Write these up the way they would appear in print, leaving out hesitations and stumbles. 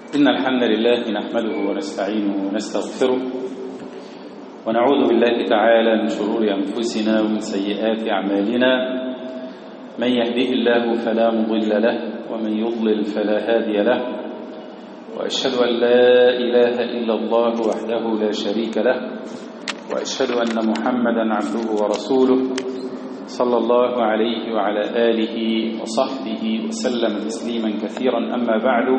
إن الحمد لله نحمده ونستعينه ونستغفره ونعوذ بالله تعالى من شرور أنفسنا ومن سيئات أعمالنا. من يهده الله فلا مضل له ومن يضلل فلا هادي له، وأشهد أن لا إله إلا الله وحده لا شريك له، وأشهد أن محمدا عبده ورسوله صلى الله عليه وعلى آله وصحبه وسلم تسليما كثيرا. أما بعد،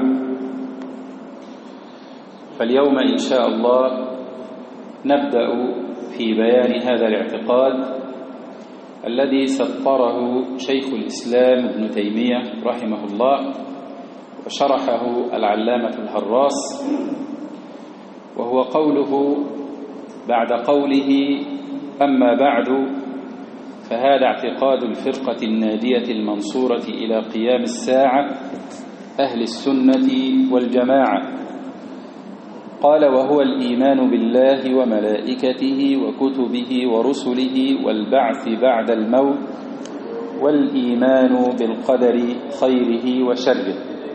فاليوم إن شاء الله نبدأ في بيان هذا الاعتقاد الذي سطره شيخ الإسلام ابن تيمية رحمه الله وشرحه العلامة الهراس، وهو قوله بعد قوله: أما بعد، فهذا اعتقاد الفرقة الناجية المنصورة إلى قيام الساعة أهل السنة والجماعة. قال: وهو الإيمان بالله وملائكته وكتبه ورسله والبعث بعد الموت، والإيمان بالقدر خيره وشره.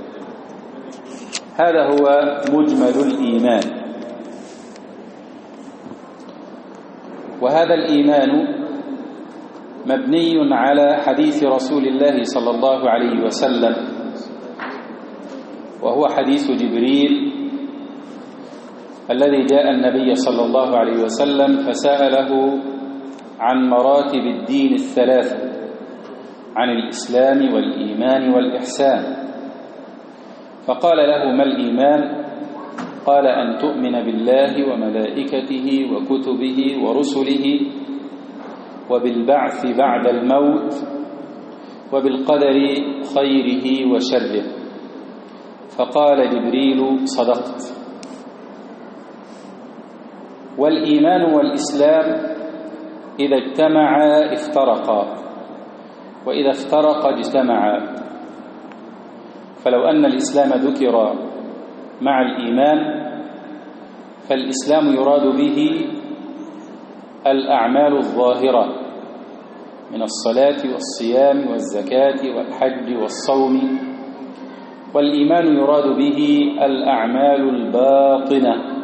هذا هو مجمل الإيمان، وهذا الإيمان مبني على حديث رسول الله صلى الله عليه وسلم، وهو حديث جبريل الذي جاء النبي صلى الله عليه وسلم فسأله عن مراتب الدين الثلاثة، عن الإسلام والإيمان والإحسان. فقال له: ما الإيمان؟ قال: أن تؤمن بالله وملائكته وكتبه ورسله وبالبعث بعد الموت وبالقدر خيره وشره. فقال جبريل: صدقت. والإيمان والإسلام إذا اجتمعا افترقا، وإذا افترقا اجتمعا. فلو أن الإسلام ذكر مع الإيمان، فالإسلام يراد به الأعمال الظاهرة من الصلاة والصيام والزكاة والحج والصوم، والإيمان يراد به الأعمال الباطنة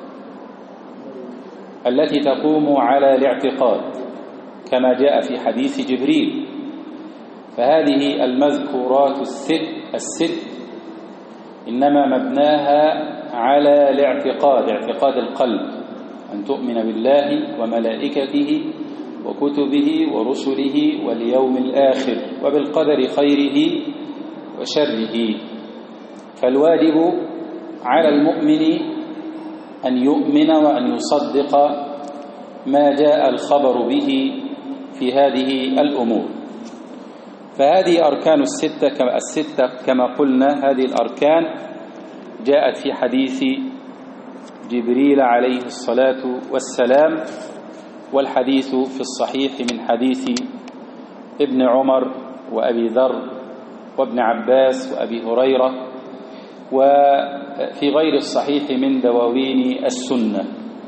التي تقوم على الاعتقاد كما جاء في حديث جبريل. فهذه المذكورات الست إنما مبناها على الاعتقاد، اعتقاد القلب، أن تؤمن بالله وملائكته وكتبه ورسله واليوم الآخر وبالقدر خيره وشره. فالواجب على المؤمن أن يؤمن وأن يصدق ما جاء الخبر به في هذه الأمور. فهذه أركان الستة كما قلنا، هذه الأركان جاءت في حديث جبريل عليه الصلاة والسلام، والحديث في الصحيح من حديث ابن عمر وأبي ذر وابن عباس وأبي هريرة، وفي غير الصحيح من دواوين السنة.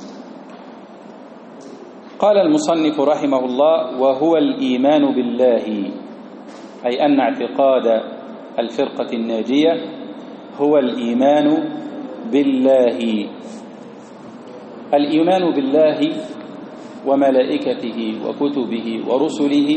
قال المصنف رحمه الله: وهو الإيمان بالله، أي أن اعتقاد الفرقة الناجية هو الإيمان بالله. الإيمان بالله وملائكته وكتبه ورسله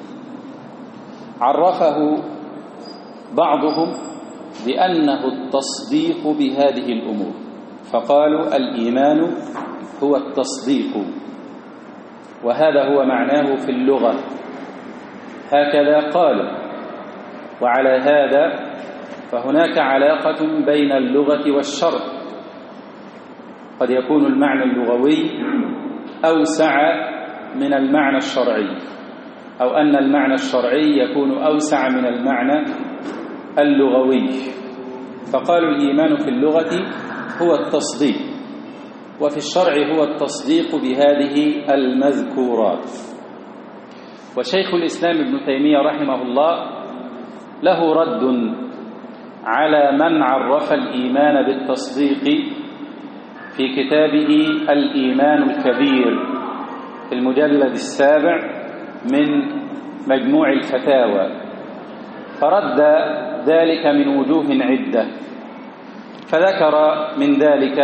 عرفه بعضهم بأنه التصديق بهذه الأمور، فقالوا: الإيمان هو التصديق، وهذا هو معناه في اللغة، هكذا قالوا. وعلى هذا فهناك علاقة بين اللغة والشرع، قد يكون المعنى اللغوي أوسع من المعنى الشرعي، أو أن المعنى الشرعي يكون أوسع من المعنى اللغوي. فقالوا: الإيمان في اللغة هو التصديق، وفي الشرع هو التصديق بهذه المذكورات. وشيخ الإسلام ابن تيمية رحمه الله له رد على من عرف الإيمان بالتصديق في كتابه الإيمان الكبير في المجلد 7 من مجموع الفتاوى، فرد ذلك من وجوه عدة. فذكر من ذلك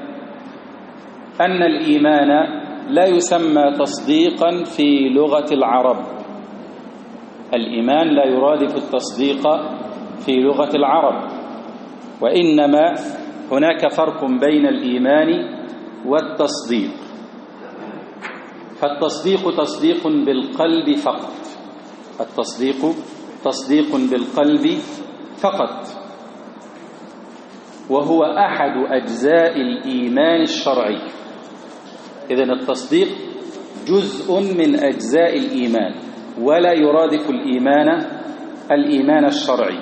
أن الإيمان لا يسمى تصديقا في لغة العرب. الإيمان لا يرادف التصديق في لغة العرب، وإنما هناك فرق بين الإيمان والتصديق. فالتصديق تصديق بالقلب فقط، التصديق تصديق بالقلب فقط، وهو أحد أجزاء الإيمان الشرعي. إذن التصديق جزء من أجزاء الإيمان، ولا يرادف الإيمان الشرعي.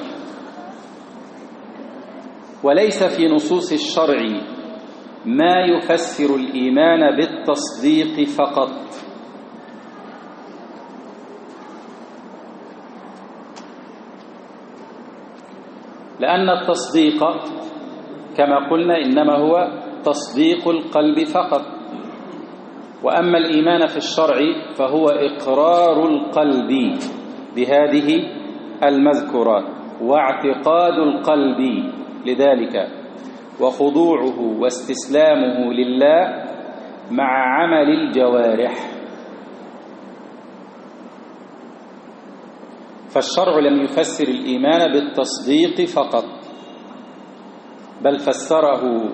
وليس في نصوص الشرع ما يفسر الإيمان بالتصديق فقط، لأن التصديق كما قلنا إنما هو تصديق القلب فقط، وأما الإيمان في الشرع فهو إقرار القلب بهذه المذكورات واعتقاد القلب لذلك وخضوعه واستسلامه لله مع عمل الجوارح. فالشرع لم يفسر الإيمان بالتصديق فقط، بل فسره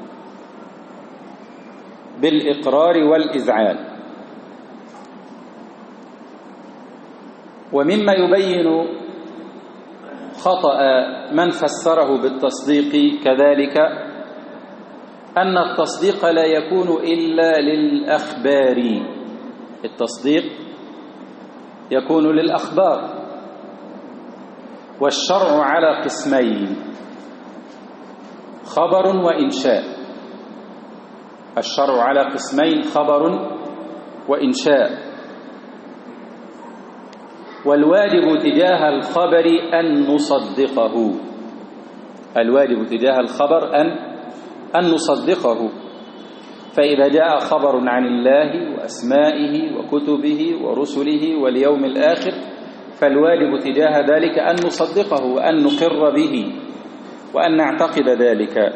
بالإقرار والإذعان. ومما يبين خطأ من فسره بالتصديق كذلك أن التصديق لا يكون إلا للأخبار. التصديق يكون للأخبار، والشرع على قسمين: خبر وإنشاء. الشرع على قسمين: خبر وإنشاء. والواجب تجاه الخبر أن نصدقه، الواجب تجاه الخبر أن نصدقه. فإذا جاء خبر عن الله وأسمائه وكتبه ورسله واليوم الآخر فالواجب تجاه ذلك أن نصدقه وأن نقر به وأن نعتقد ذلك.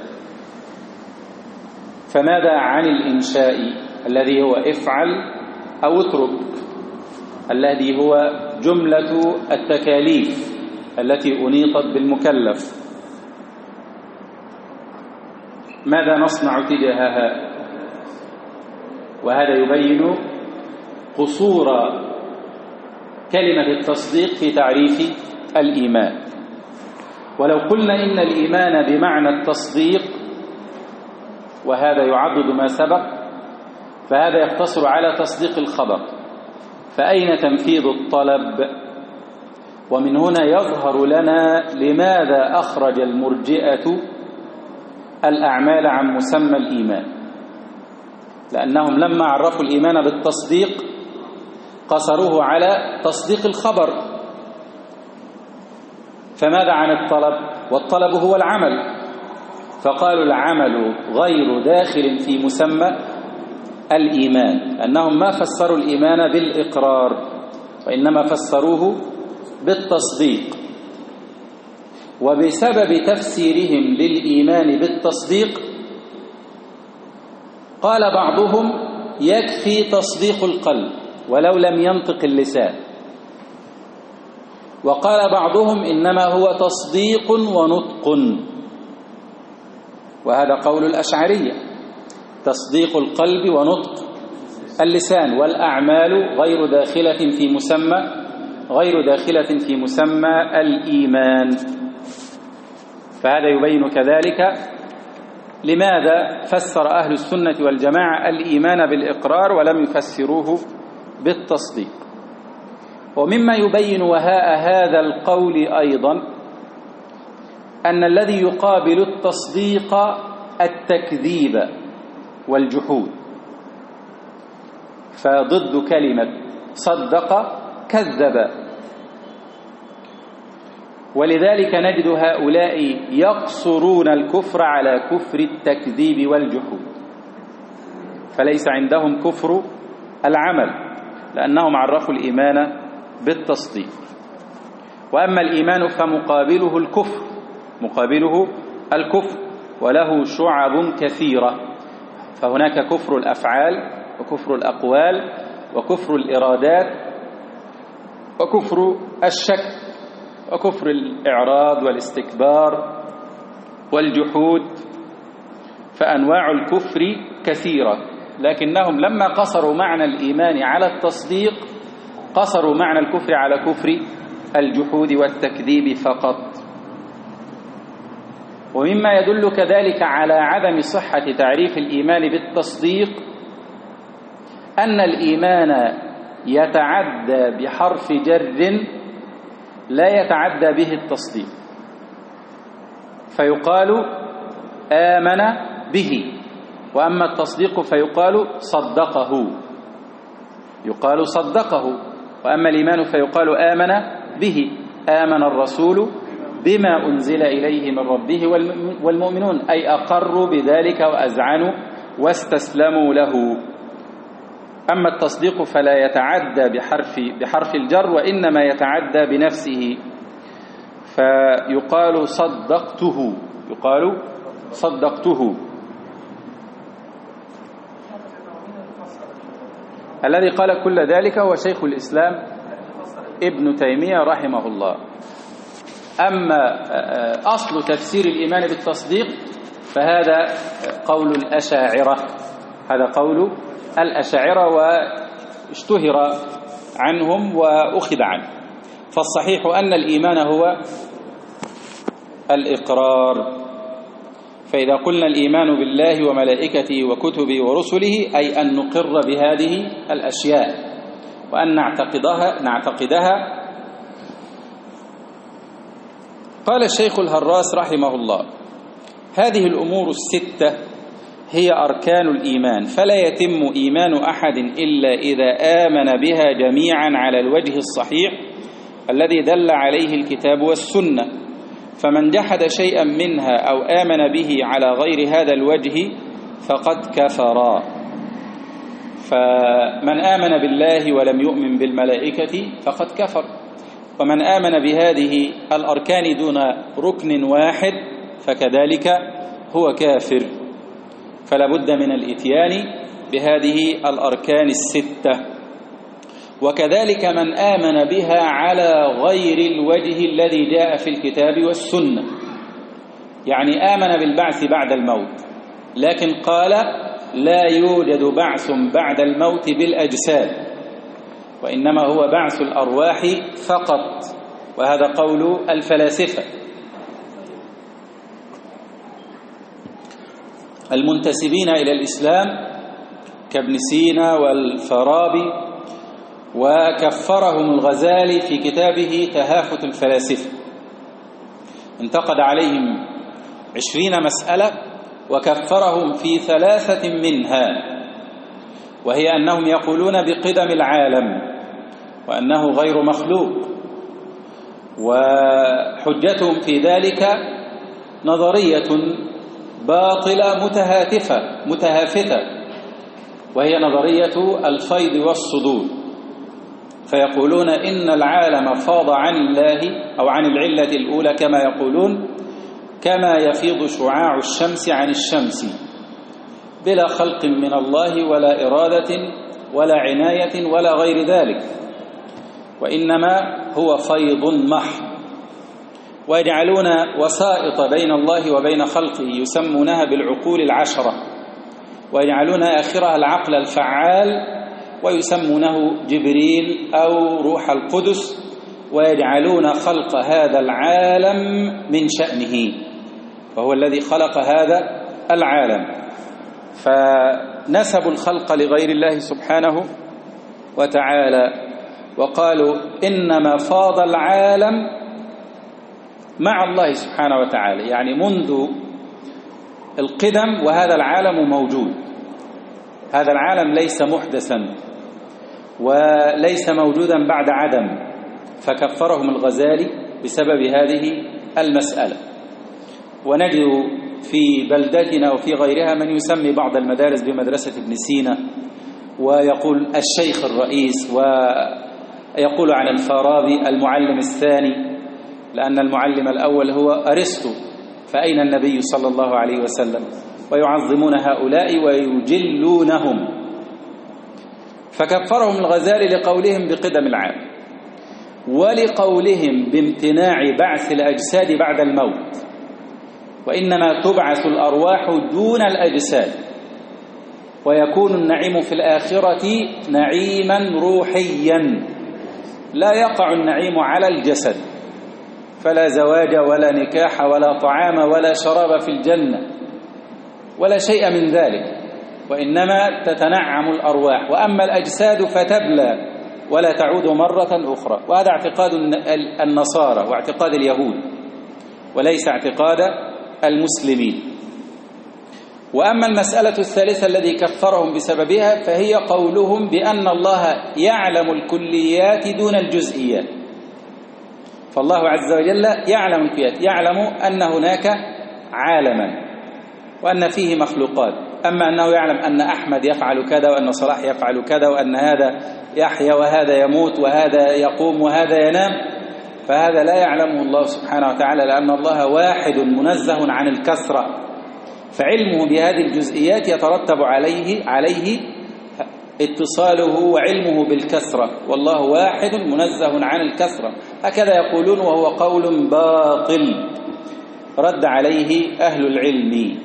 فماذا عن الإنشاء الذي هو افعل أو اترك، الذي هو جملة التكاليف التي أنيطت بالمكلف؟ ماذا نصنع تجاهها؟ وهذا يبين قصور كلمة التصديق في تعريف الإيمان. ولو قلنا إن الإيمان بمعنى التصديق وهذا يعضد ما سبق فهذا يقتصر على تصديق الخبر، فأين تنفيذ الطلب؟ ومن هنا يظهر لنا لماذا أخرج المرجئة الأعمال عن مسمى الإيمان، لأنهم لما عرفوا الإيمان بالتصديق قصروه على تصديق الخبر. فماذا عن الطلب؟ والطلب هو العمل، فقالوا العمل غير داخل في مسمى الإيمان، أنهم ما فسروا الإيمان بالإقرار وإنما فسروه بالتصديق. وبسبب تفسيرهم للإيمان بالتصديق قال بعضهم يكفي تصديق القلب ولو لم ينطق اللسان، وقال بعضهم إنما هو تصديق ونطق، وهذا قول الأشعرية: تصديق القلب ونطق اللسان، والأعمال غير داخلة في مسمى الإيمان. فهذا يبين كذلك لماذا فسر أهل السنة والجماعة الإيمان بالإقرار ولم يفسروه بالتصديق. ومما يبين وهاء هذا القول أيضا أن الذي يقابل التصديق التكذيب والجحود، فضد كلمة صدق كذب. ولذلك نجد هؤلاء يقصرون الكفر على كفر التكذيب والجحود، فليس عندهم كفر العمل لأنهم عرفوا الإيمان بالتصديق. وأما الإيمان فمقابله الكفر، وله شعب كثيرة. فهناك كفر الأفعال وكفر الأقوال وكفر الإرادات وكفر الشك وكفر الإعراض والاستكبار والجحود. فأنواع الكفر كثيرة، لكنهم لما قصروا معنى الإيمان على التصديق قصروا معنى الكفر على كفر الجحود والتكذيب فقط. ومما يدل كذلك على عدم صحة تعريف الإيمان بالتصديق أن الإيمان يتعدى بحرف جر لا يتعدى به التصديق، فيقال آمن به، وأما التصديق فيقال صدقه، يقال صدقه. وأما الإيمان فيقال آمن به، آمن الرسول بما أنزل إليه من ربه والمؤمنون، أي أقروا بذلك وأذعنوا واستسلموا له. أما التصديق فلا يتعدى بحرف الجر، وإنما يتعدى بنفسه، فيقال صدقته، يقال صدقته. الذي قال كل ذلك هو شيخ الإسلام ابن تيمية رحمه الله. أما أصل تفسير الإيمان بالتصديق فهذا قول الأشاعرة، هذا قول الأشاعرة واشتهر عنهم وأخذ عنه. فالصحيح أن الإيمان هو الإقرار. فإذا قلنا الإيمان بالله وملائكته وكتبه ورسله أي أن نقر بهذه الأشياء وأن نعتقدها. قال الشيخ الهراس رحمه الله: هذه الأمور الستة هي أركان الإيمان، فلا يتم إيمان أحد إلا إذا آمن بها جميعا على الوجه الصحيح الذي دل عليه الكتاب والسنة. فمن جحد شيئا منها أو آمن به على غير هذا الوجه فقد كفر. فمن آمن بالله ولم يؤمن بالملائكة فقد كفر، ومن آمن بهذه الأركان دون ركن واحد فكذلك هو كافر. فلا بد من الإتيان بهذه الأركان الستة. وكذلك من آمن بها على غير الوجه الذي جاء في الكتاب والسنة، يعني آمن بالبعث بعد الموت لكن قال لا يوجد بعث بعد الموت بالأجساد، وإنما هو بعث الأرواح فقط، وهذا قول الفلاسفة المنتسبين إلى الإسلام كابن سينا والفارابي. وكفرهم الغزالي في كتابه تهافت الفلاسفة، انتقد عليهم 20 مسألة وكفرهم في 3 منها، وهي أنهم يقولون بقدم العالم وأنه غير مخلوق. وحجتهم في ذلك نظرية باطلة متهافتة، وهي نظرية الفيض والصدور. فيقولون إن العالم فاض عن الله أو عن العلة الأولى كما يقولون، كما يفيض شعاع الشمس عن الشمس بلا خلق من الله ولا إرادة ولا عناية ولا غير ذلك، وإنما هو فيض محض. ويجعلون وسائط بين الله وبين خلقه يسمونها بالعقول 10، ويجعلون آخرها العقل الفعال ويسمونه جبريل أو روح القدس، ويجعلون خلق هذا العالم من شأنه، فهو الذي خلق هذا العالم. فنسبوا الخلق لغير الله سبحانه وتعالى، وقالوا إنما فاض العالم مع الله سبحانه وتعالى، يعني منذ القدم وهذا العالم موجود. هذا العالم ليس محدثا وليس موجودا بعد عدم. فكفرهم الغزالي بسبب هذه المسألة. ونجد في بلدتنا وفي غيرها من يسمي بعض المدارس بمدرسة ابن سينا، ويقول الشيخ الرئيس، ويقول عن الفارابي المعلم الثاني، لأن المعلم الأول هو أرسطو فأين النبي صلى الله عليه وسلم؟ ويعظمون هؤلاء ويجلونهم. فكفرهم الغزالي لقولهم بقدم العالم، ولقولهم بامتناع بعث الأجساد بعد الموت، وإنما تبعث الأرواح دون الأجساد، ويكون النعيم في الآخرة نعيما روحيا لا يقع النعيم على الجسد، فلا زواج ولا نكاح ولا طعام ولا شراب في الجنة ولا شيء من ذلك، وإنما تتنعم الأرواح، وأما الأجساد فتبلى ولا تعود مرة أخرى. وهذا اعتقاد النصارى واعتقاد اليهود، وليس اعتقاد المسلمين. وأما المسألة الثالثة الذي كفرهم بسببها فهي قولهم بأن الله يعلم الكليات دون الجزئيات. فالله عز وجل يعلم الكليات، يعلم أن هناك عالما وأن فيه مخلوقات، أما أنه يعلم أن أحمد يفعل كذا وأن صلاح يفعل كذا وأن هذا يحيا وهذا يموت وهذا يقوم وهذا ينام، فهذا لا يعلمه الله سبحانه وتعالى، لأن الله واحد منزه عن الكثرة، فعلمه بهذه الجزئيات يترتب عليه اتصاله وعلمه بالكثرة، والله واحد منزه عن الكثرة. هكذا يقولون، وهو قول باطل رد عليه أهل العلم.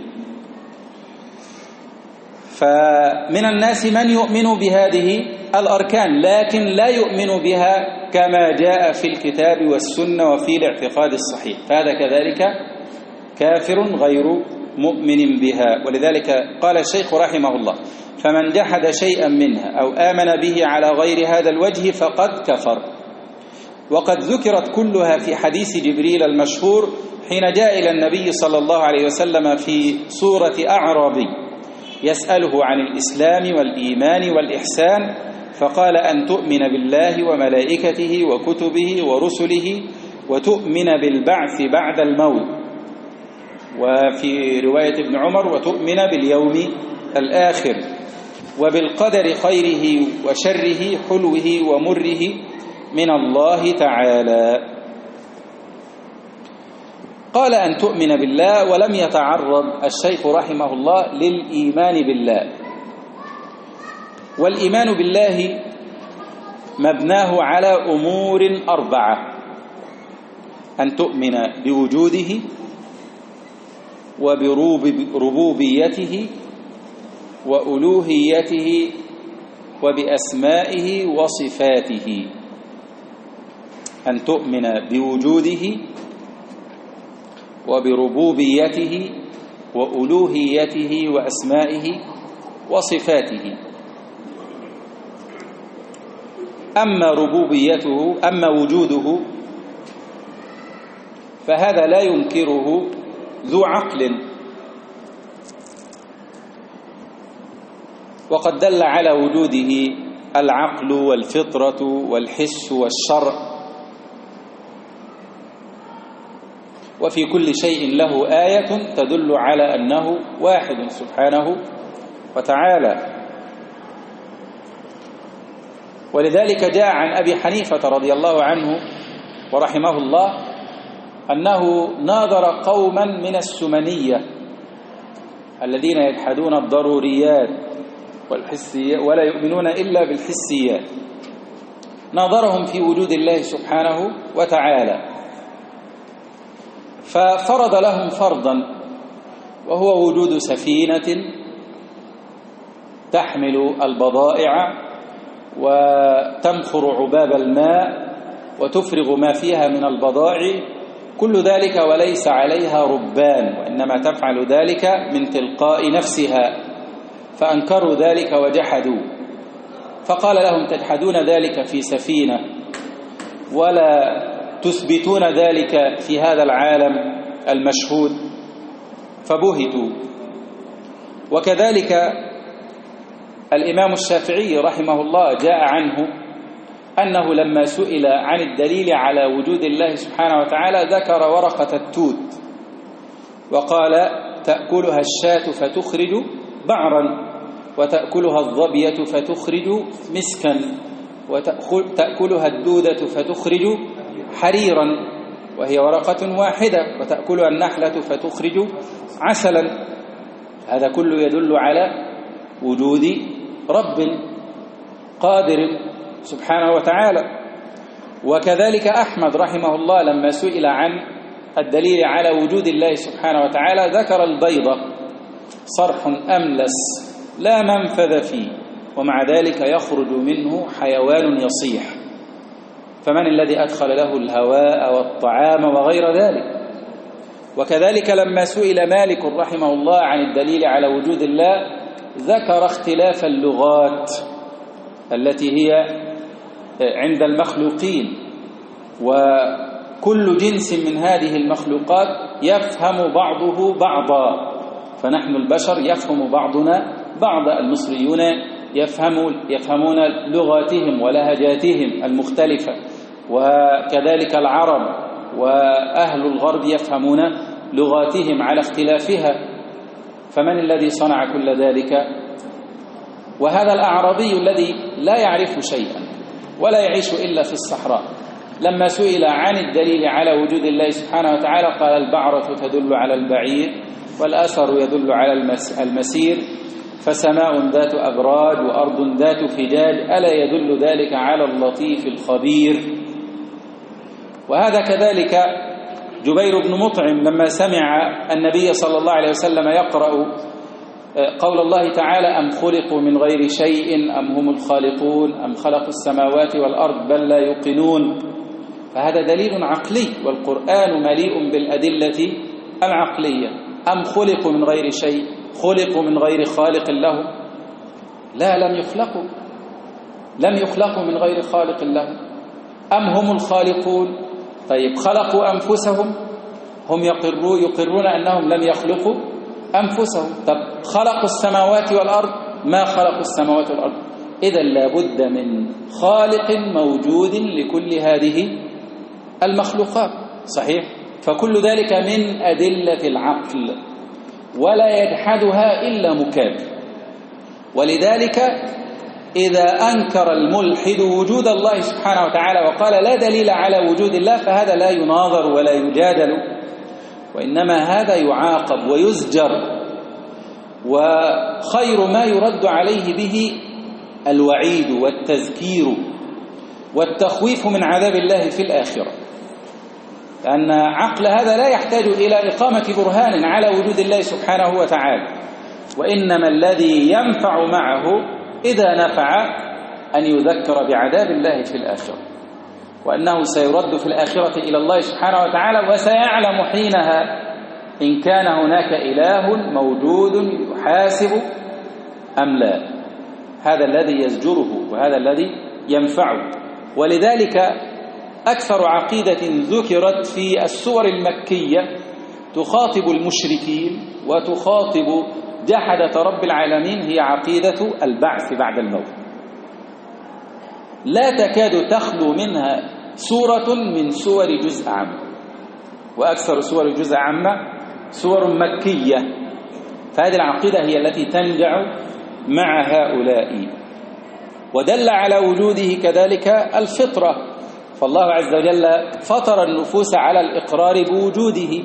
فمن الناس من يؤمن بهذه الأركان لكن لا يؤمن بها كما جاء في الكتاب والسنة وفي الاعتقاد الصحيح، فهذا كذلك كافر غير مؤمن بها. ولذلك قال الشيخ رحمه الله: فمن جحد شيئا منها أو آمن به على غير هذا الوجه فقد كفر. وقد ذكرت كلها في حديث جبريل المشهور حين جاء إلى النبي صلى الله عليه وسلم في صورة أعرابي يسأله عن الإسلام والإيمان والإحسان، فقال: أن تؤمن بالله وملائكته وكتبه ورسله وتؤمن بالبعث بعد الموت، وفي رواية ابن عمر: وتؤمن باليوم الآخر، وبالقدر خيره وشره حلوه ومره من الله تعالى. قال أن تؤمن بالله، ولم يتعرض الشيخ رحمه الله للإيمان بالله. والإيمان بالله مبناه على أمور أربعة: أن تؤمن بوجوده وبربوبيته وألوهيته وبأسمائه وصفاته. أن تؤمن بوجوده وبربوبيته وألوهيته وأسمائه وصفاته. أما وجوده فهذا لا ينكره ذو عقل، وقد دل على وجوده العقل والفطرة والحس والشرع، وفي كل شيء له آية تدل على أنه واحد سبحانه وتعالى. ولذلك جاء عن أبي حنيفة رضي الله عنه ورحمه الله أنه ناظر قوما من السمنية الذين يجحدون الضروريات والحسيات ولا يؤمنون إلا بالحسيات، ناظرهم في وجود الله سبحانه وتعالى، ففرض لهم فرضا، وهو وجود سفينة تحمل البضائع وتمخر عباب الماء وتفرغ ما فيها من البضائع، كل ذلك وليس عليها ربان، وإنما تفعل ذلك من تلقاء نفسها، فأنكروا ذلك وجحدوا. فقال لهم: تجحدون ذلك في سفينة ولا تثبتون ذلك في هذا العالم المشهود، فبهتوا. وكذلك الإمام الشافعي رحمه الله جاء عنه أنه لما سئل عن الدليل على وجود الله سبحانه وتعالى ذكر ورقة التوت، وقال: تأكلها الشاة فتخرج بعرا، وتأكلها الظبية فتخرج مسكا، وتأكلها الدودة فتخرج حريرا، وهي ورقة واحدة، وتأكلها النحلة فتخرج عسلا. هذا كله يدل على وجود رب قادر سبحانه وتعالى. وكذلك أحمد رحمه الله لما سئل عن الدليل على وجود الله سبحانه وتعالى ذكر البيضة، صرح أملس لا منفذ فيه، ومع ذلك يخرج منه حيوان يصيح، فمن الذي أدخل له الهواء والطعام وغير ذلك؟ وكذلك لما سئل مالك رحمه الله عن الدليل على وجود الله ذكر اختلاف اللغات التي هي عند المخلوقين، وكل جنس من هذه المخلوقات يفهم بعضه بعضا، فنحن البشر يفهم بعضنا بعض. المصريون يفهمون لغاتهم ولهجاتهم المختلفة، وكذلك العرب وأهل الغرب يفهمون لغاتهم على اختلافها، فمن الذي صنع كل ذلك؟ وهذا الأعرابي الذي لا يعرف شيئا ولا يعيش إلا في الصحراء لما سئل عن الدليل على وجود الله سبحانه وتعالى قال البعرة تدل على البعير، والأثر يدل على المسير، فسماء ذات أبراج وأرض ذات فجاج، ألا يدل ذلك على اللطيف الخبير؟ وهذا كذلك جبير بن مطعم لما سمع النبي صلى الله عليه وسلم يقرأ قول الله تعالى أم خلقوا من غير شيء أم هم الخالقون أم خلقوا السماوات والأرض بل لا يوقنون، فهذا دليل عقلي، والقرآن مليء بالأدلة العقلية. أم خلقوا من غير شيء، خلقوا من غير خالق لهم؟ لا، لم يخلقوا من غير خالق لهم. أم هم الخالقون؟ طيب خلقوا أنفسهم؟ هم يقرون أنهم لم يخلقوا أنفسهم. طب خلقوا السماوات والأرض؟ ما خلقوا السماوات والأرض. إذن لابد من خالق موجود لكل هذه المخلوقات، صحيح؟ فكل ذلك من أدلة العقل ولا يجحدها إلا مكابر. ولذلك إذا أنكر الملحد وجود الله سبحانه وتعالى وقال لا دليل على وجود الله فهذا لا يناظر ولا يجادل، وإنما هذا يعاقب ويزجر، وخير ما يرد عليه به الوعيد والتذكير والتخويف من عذاب الله في الآخرة، لأن عقل هذا لا يحتاج إلى إقامة برهان على وجود الله سبحانه وتعالى، وإنما الذي ينفع معه إذا نفع أن يذكر بعذاب الله في الآخرة، وأنه سيرد في الآخرة إلى الله سبحانه وتعالى، وسيعلم حينها إن كان هناك إله موجود يحاسب أم لا. هذا الذي يزجره وهذا الذي ينفعه. ولذلك أكثر عقيدة ذكرت في السور المكية تخاطب المشركين وتخاطب جحدة رب العالمين هي عقيدة البعث بعد الموت. لا تكاد تخلو منها سورة من سور جزء عام، وأكثر سور جزء عامة سور مكية، فهذه العقيدة هي التي تنجع مع هؤلاء. ودل على وجوده كذلك الفطرة، فالله عز وجل فطر النفوس على الإقرار بوجوده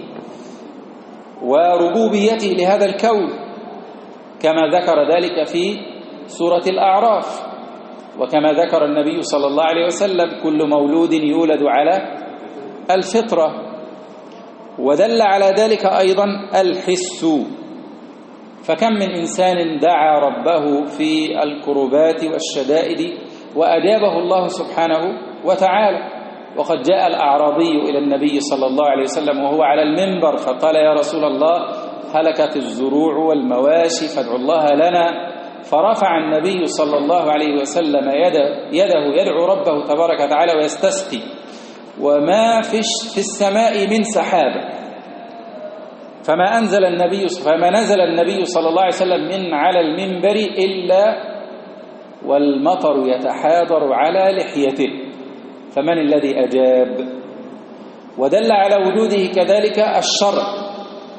وربوبيته لهذا الكون، كما ذكر ذلك في سورة الأعراف، وكما ذكر النبي صلى الله عليه وسلم كل مولود يولد على الفطرة. ودل على ذلك أيضا الحس، فكم من إنسان دعا ربه في الكربات والشدائد وأجابه الله سبحانه وتعالى. وقد جاء الأعرابي إلى النبي صلى الله عليه وسلم وهو على المنبر فقال يا رسول الله هلكت الزروع والمواشي فادعوا الله لنا، فرفع النبي صلى الله عليه وسلم يده يدعو ربه تبارك وتعالى ويستسقي، وما في السماء من سحابة، فما نزل النبي صلى الله عليه وسلم من على المنبر إلا والمطر يتحاضر على لحيته، فمن الذي أجاب؟ ودل على وجوده كذلك الشرع،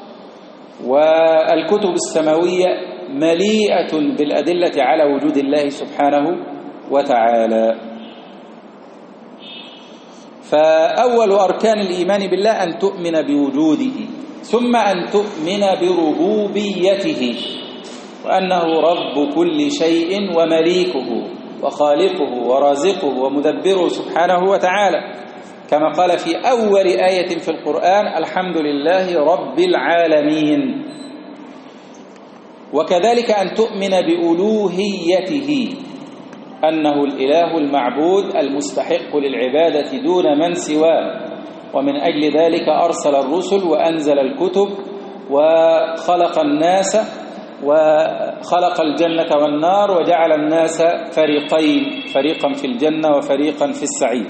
والكتب السماوية مليئة بالأدلة على وجود الله سبحانه وتعالى. فأول أركان الإيمان بالله أن تؤمن بوجوده، ثم أن تؤمن بربوبيته، وأنه رب كل شيء ومليكه وخالقه ورازقه ومدبره سبحانه وتعالى، كما قال في أول آية في القرآن: الحمد لله رب العالمين. وكذلك أن تؤمن بألوهيته، أنه الإله المعبود المستحق للعبادة دون من سواه، ومن أجل ذلك أرسل الرسل وأنزل الكتب وخلق الناس وخلق الجنة والنار وجعل الناس فريقين، فريقا في الجنة وفريقا في السعير.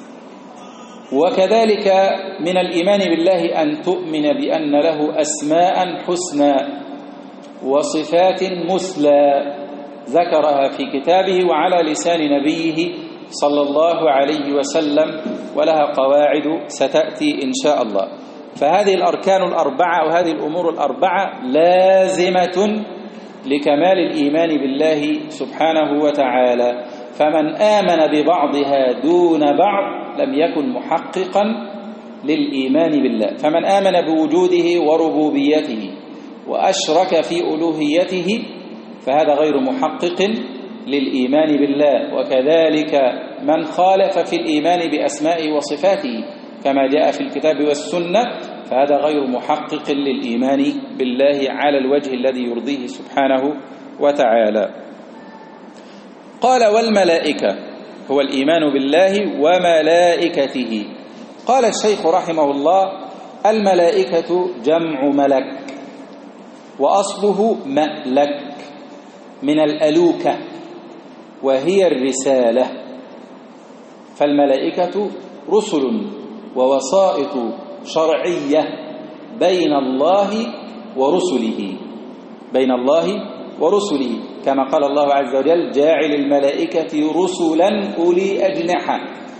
وكذلك من الإيمان بالله أن تؤمن بأن له أسماء حسنى وصفات مثلى ذكرها في كتابه وعلى لسان نبيه صلى الله عليه وسلم، ولها قواعد ستأتي إن شاء الله. فهذه الأركان الأربعة وهذه الأمور الأربعة لازمة لكمال الإيمان بالله سبحانه وتعالى، فمن آمن ببعضها دون بعض لم يكن محققا للإيمان بالله. فمن آمن بوجوده وربوبيته وأشرك في ألوهيته فهذا غير محقق للإيمان بالله. وكذلك من خالف في الإيمان بأسمائه وصفاته كما جاء في الكتاب والسنة فهذا غير محقق للإيمان بالله على الوجه الذي يرضيه سبحانه وتعالى. قال: والملائكة، هو الإيمان بالله وملائكته. قال الشيخ رحمه الله: الملائكة جمع ملك، وأصله مألك من الألوكة وهي الرسالة. فالملائكة رسل ووسائط شرعية بين الله ورسله، بين الله ورسله، كما قال الله عز وجل: جاعل الملائكة رسلا أولي أجنحة.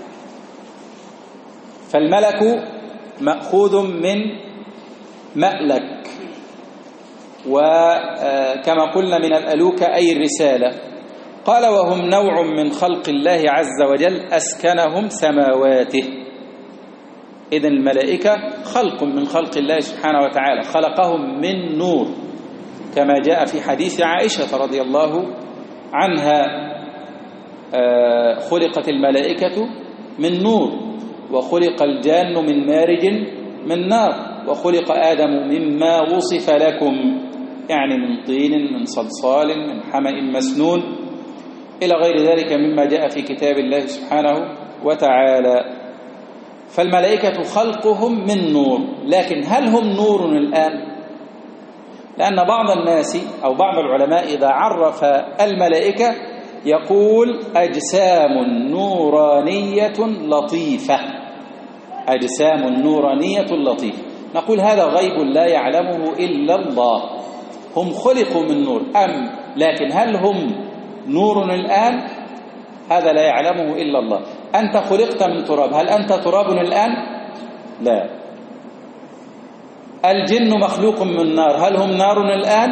فالملك مأخوذ من مألك، وكما قلنا من الألوكة أي الرسالة. قال: وهم نوع من خلق الله عز وجل أسكنهم سماواته. إذن الملائكة خلق من خلق الله سبحانه وتعالى، خلقهم من نور، كما جاء في حديث عائشة رضي الله عنها: خلقت الملائكة من نور، وخلق الجان من مارج من نار، وخلق آدم مما وصف لكم، يعني من طين، من صلصال، من حمأ مسنون، إلى غير ذلك مما جاء في كتاب الله سبحانه وتعالى. فالملائكة خلقهم من نور، لكن هل هم نور الآن؟ لأن بعض الناس أو بعض العلماء إذا عرف الملائكة يقول: أجسام نورانية لطيفة، أجسام نورانية لطيفة. نقول هذا غيب لا يعلمه إلا الله، هم خلقوا من نور، لكن هل هم نور الآن؟ هذا لا يعلمه إلا الله. أنت خلقت من تراب، هل أنت تراب الآن؟ لا. الجن مخلوق من نار، هل هم نار الآن؟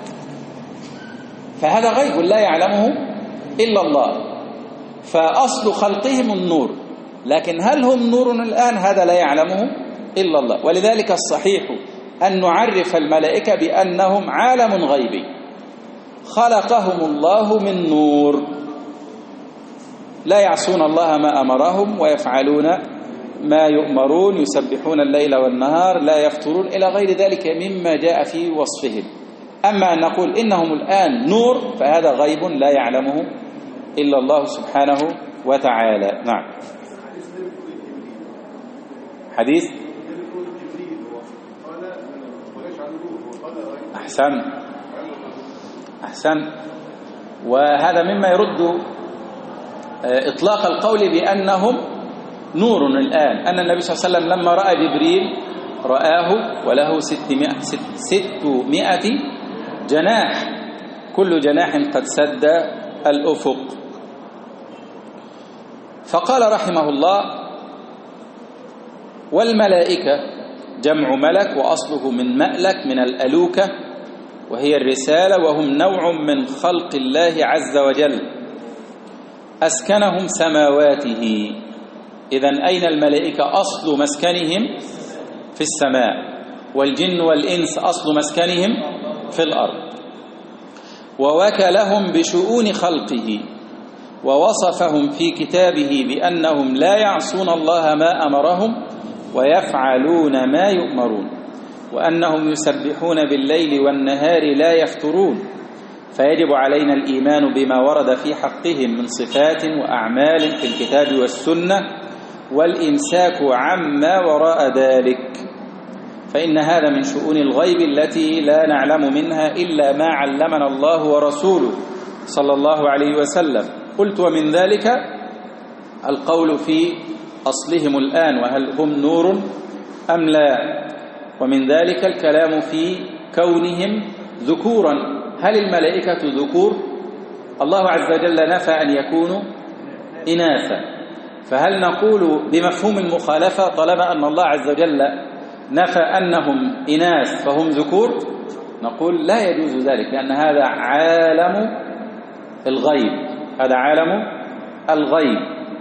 فهذا غيب لا يعلمه إلا الله. فأصل خلقهم النور، لكن هل هم نور الآن؟ هذا لا يعلمه إلا الله. ولذلك الصحيح أن نعرف الملائكة بأنهم عالم غيبي خلقهم الله من نور، لا يعصون الله ما أمرهم ويفعلون ما يؤمرون، يسبحون الليل والنهار، لا يفترون، إلى غير ذلك مما جاء في وصفهم. أما أن نقول إنهم الآن نور فهذا غيب لا يعلمه إلا الله سبحانه وتعالى. نعم. حديث أحسن. وهذا مما يرد إطلاق القول بأنهم نور الآن، أن النبي صلى الله عليه وسلم لما رأى جبريل رآه وله 600 جناح، كل جناح قد سد الأفق. فقال رحمه الله: والملائكة جمع ملك، وأصله من مألك من الألوكة وهي الرسالة، وهم نوع من خلق الله عز وجل أسكنهم سماواته. إذن أين الملائكة؟ أصل مسكنهم في السماء، والجن والإنس أصل مسكنهم في الأرض. ووكلهم بشؤون خلقه، ووصفهم في كتابه بأنهم لا يعصون الله ما أمرهم ويفعلون ما يؤمرون، وأنهم يسبحون بالليل والنهار لا يفترون. فيجب علينا الإيمان بما ورد في حقهم من صفات وأعمال في الكتاب والسنة، والإمساك عما وراء ذلك، فإن هذا من شؤون الغيب التي لا نعلم منها إلا ما علمنا الله ورسوله صلى الله عليه وسلم. قلت ومن ذلك القول في أصلهم الآن، وهل هم نور أم لا؟ ومن ذلك الكلام في كونهم ذكورا. هل الملائكة ذكور؟ الله عز وجل نفى أن يكونوا إناثا، فهل نقول بمفهوم المخالفة طالما أن الله عز وجل نفى أنهم إناث فهم ذكور؟ نقول لا يجوز ذلك، لأن هذا عالم الغيب، هذا عالم الغيب،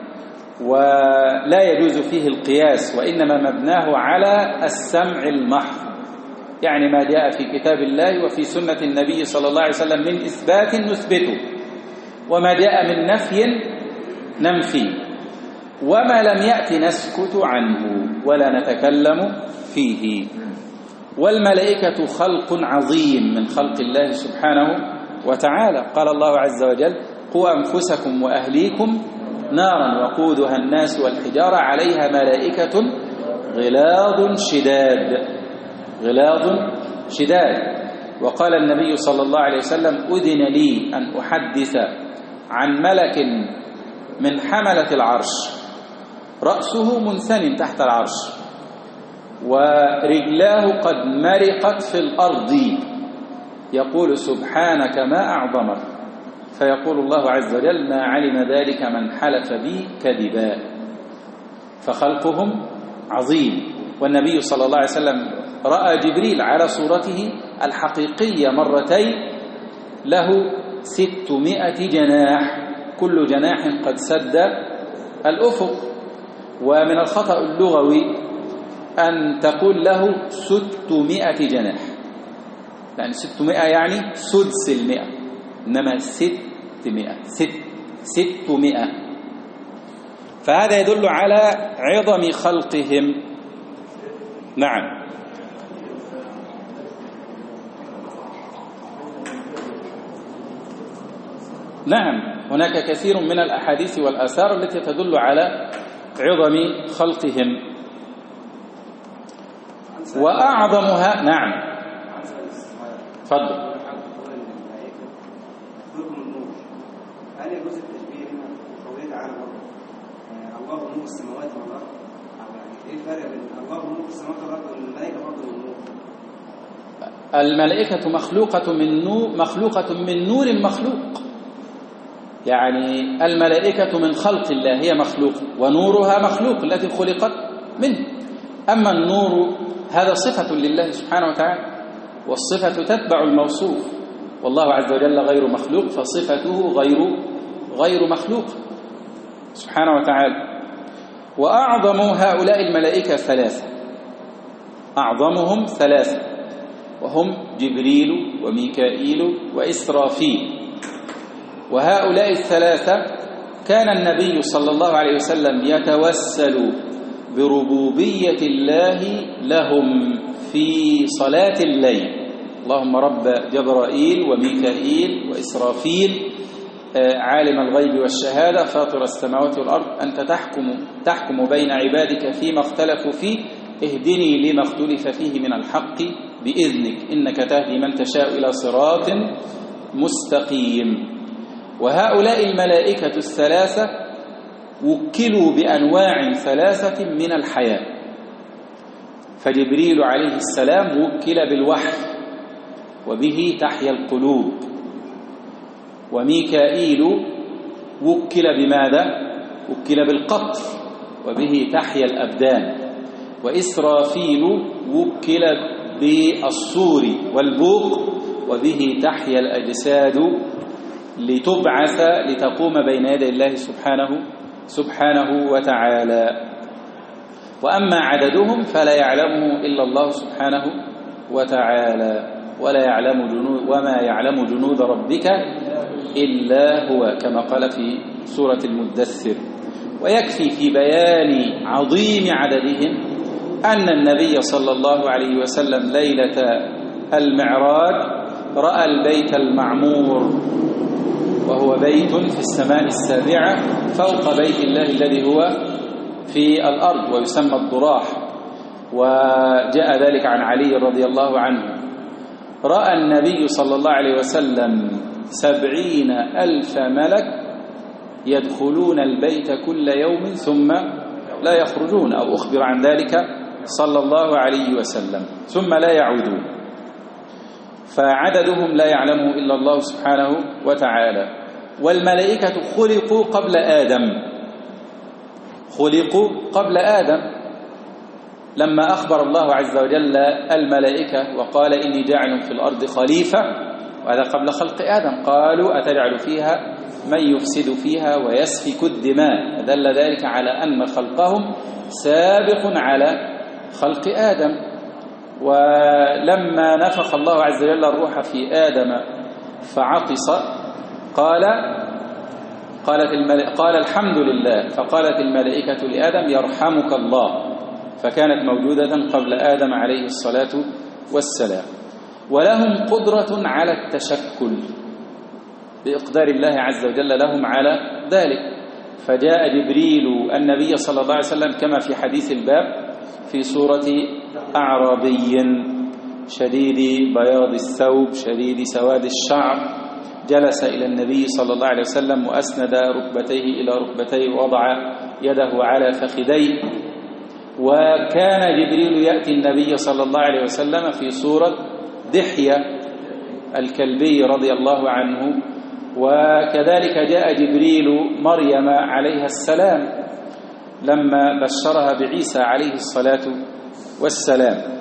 ولا يجوز فيه القياس، وإنما مبناه على السمع المحض، يعني ما جاء في كتاب الله وفي سنة النبي صلى الله عليه وسلم من إثبات نثبته، وما جاء من نفي ننفي، وما لم يأت نسكت عنه ولا نتكلم فيه. والملائكة خلق عظيم من خلق الله سبحانه وتعالى. قال الله عز وجل: قوا أنفسكم وأهليكم نارا وقودها الناس والحجارة عليها ملائكة غلاظ شداد. وقال النبي صلى الله عليه وسلم: أذن لي أن أحدث عن ملك من حملة العرش رأسه منثن تحت العرش ورجلاه قد مرقت في الأرض، يقول: سبحانك ما أعظمك. فيقول الله عز وجل: ما علم ذلك من حلف بي كذبا. فخلقهم عظيم. والنبي صلى الله عليه وسلم رأى جبريل على صورته الحقيقية مرتين، له 600 جناح، كل جناح قد سد الأفق. ومن الخطأ اللغوي أن تقول له 600 جناح، يعني 600 يعني سدس 100، إنما 600. فهذا يدل على عظم خلقهم. نعم. هناك كثير من الأحاديث والآثار التي تدل على عظم خلقهم. وأعظمها نعم. تفضل. هل يجوز التشبيه هنا بقوله تعالى الله نور السماوات والارض؟ يعني ايه الفرق بين الله نور السماوات والارض والملائكه برضه نور؟ الملائكه مخلوقه من نور مخلوق، يعني الملائكه من خلق الله، هي مخلوق، ونورها مخلوق التي خلقت منه. اما النور هذا صفه لله سبحانه وتعالى، والصفه تتبع الموصوف، والله عز وجل غير مخلوق، فصفته غير مخلوق سبحانه وتعالى. وأعظم هؤلاء الملائكة 3، أعظمهم 3، وهم جبريل وميكائيل وإسرافيل. وهؤلاء 3 كان النبي صلى الله عليه وسلم يتوسل بربوبية الله لهم في صلاة الليل: اللهم رب جبرائيل وميكائيل وإسرافيل عالم الغيب والشهادة فاطر السماوات والأرض، أنت تحكم بين عبادك فيما اختلفوا فيه، اهدني لما اختلف فيه من الحق بإذنك، إنك تهدي من تشاء إلى صراط مستقيم. وهؤلاء الملائكة 3 وكلوا بأنواع 3 من الحياة. فجبريل عليه السلام وكل بالوحي وبه تحيا القلوب، وميكائيل وكل بماذا؟ وكل بالقطر وبه تحيا الأبدان، وإسرافيل وكل بالصور والبوق وبه تحيا الأجساد لتبعث لتقوم بين يدي الله سبحانه سبحانه وتعالى. وأما عددهم فلا يعلمه إلا الله سبحانه وتعالى، وما يعلم جنود ربك إلا هو، كما قال في سورة المدثر. ويكفي في بيان عظيم عددهم أن النبي صلى الله عليه وسلم ليلة المعراج رأى البيت المعمور، وهو بيت في السماء السابعة فوق بيت الله الذي هو في الأرض ويسمى الضراح. وجاء ذلك عن علي رضي الله عنه: رأى النبي صلى الله عليه وسلم 70,000 ملك يدخلون البيت كل يوم ثم لا يخرجون، أو أخبر عن ذلك صلى الله عليه وسلم، ثم لا يعودون. فعددهم لا يعلمه إلا الله سبحانه وتعالى. والملائكة خلقوا قبل آدم، خلقوا قبل آدم. لما أخبر الله عز وجل الملائكة وقال: إني جاعل في الأرض خليفة، وهذا قبل خلق آدم، قالوا: أتجعل فيها من يفسد فيها ويسفك الدماء. دل ذلك على أن خلقهم سابق على خلق آدم. ولما نفخ الله عز وجل الروح في آدم فعطس قال الحمد لله، فقالت الملائكة لآدم: يرحمك الله. فكانت موجودة قبل آدم عليه الصلاة والسلام. ولهم قدرة على التشكل بإقدار الله عز وجل لهم على ذلك. فجاء جبريل النبي صلى الله عليه وسلم كما في حديث الباب في سورة أعرابي شديد بياض الثوب شديد سواد الشعر، جلس إلى النبي صلى الله عليه وسلم وأسند ركبتيه إلى ركبتيه ووضع يده على فخذيه. وكان جبريل يأتي النبي صلى الله عليه وسلم في صورة دحية الكلبي رضي الله عنه. وكذلك جاء جبريل مريم عليها السلام لما بشرها بعيسى عليه الصلاة والسلام.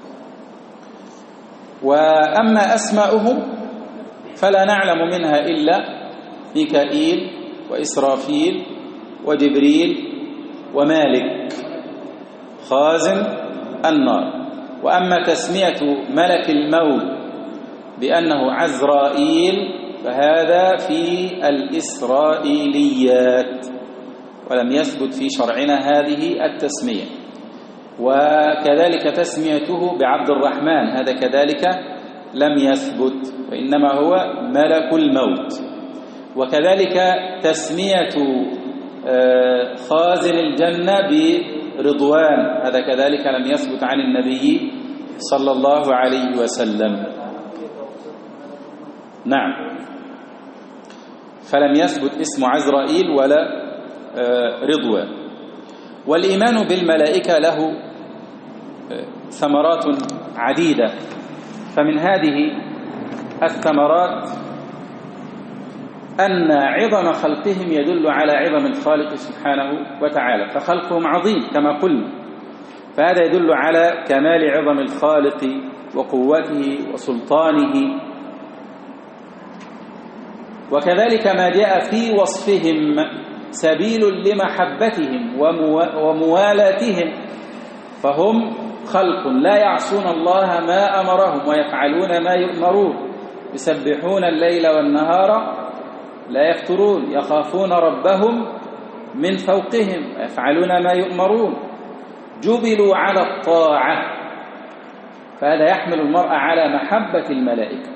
وأما أسماؤهم فلا نعلم منها إلا ميكائيل وإسرافيل وجبريل ومالك خازن النار. وأما تسمية ملك الموت بأنه عزرائيل فهذا في الإسرائيليات، ولم يثبت في شرعنا هذه التسمية. وكذلك تسميته بعبد الرحمن، هذا كذلك لم يثبت، وإنما هو ملك الموت. وكذلك تسمية خازن الجنة برضوان، هذا كذلك لم يثبت عن النبي صلى الله عليه وسلم. نعم، فلم يثبت اسم عزرائيل ولا رضوان. والإيمان بالملائكة له ثمرات عديدة، فمن هذه الثمرات أن عظم خلقهم يدل على عظم الخالق سبحانه وتعالى، فخلقهم عظيم كما قلنا، فهذا يدل على كمال عظم الخالق وقوته وسلطانه. وكذلك ما جاء في وصفهم سبيل لمحبتهم وموالاتهم، فهم خلق لا يعصون الله ما أمرهم ويفعلون ما يؤمرون، يسبحون الليل والنهار لا يفترون، يخافون ربهم من فوقهم ويفعلون ما يؤمرون، جبلوا على الطاعة، فهذا يحمل المرء على محبة الملائكة.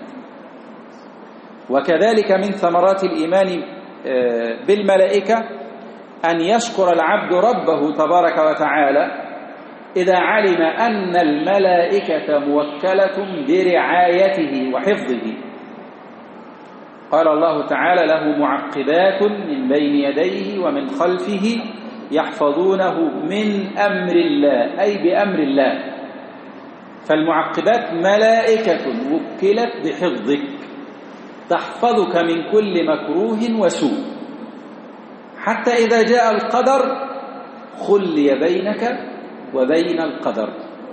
وكذلك من ثمرات الإيمان بالملائكة أن يشكر العبد ربه تبارك وتعالى إذا علم أن الملائكة موكلة برعايته وحفظه. قال الله تعالى: له معقبات من بين يديه ومن خلفه يحفظونه من أمر الله، أي بأمر الله. فالمعقبات ملائكة وكلت بحفظك، تحفظك من كل مكروه وسوء، حتى إذا جاء القدر خلي بينك وبين القدر.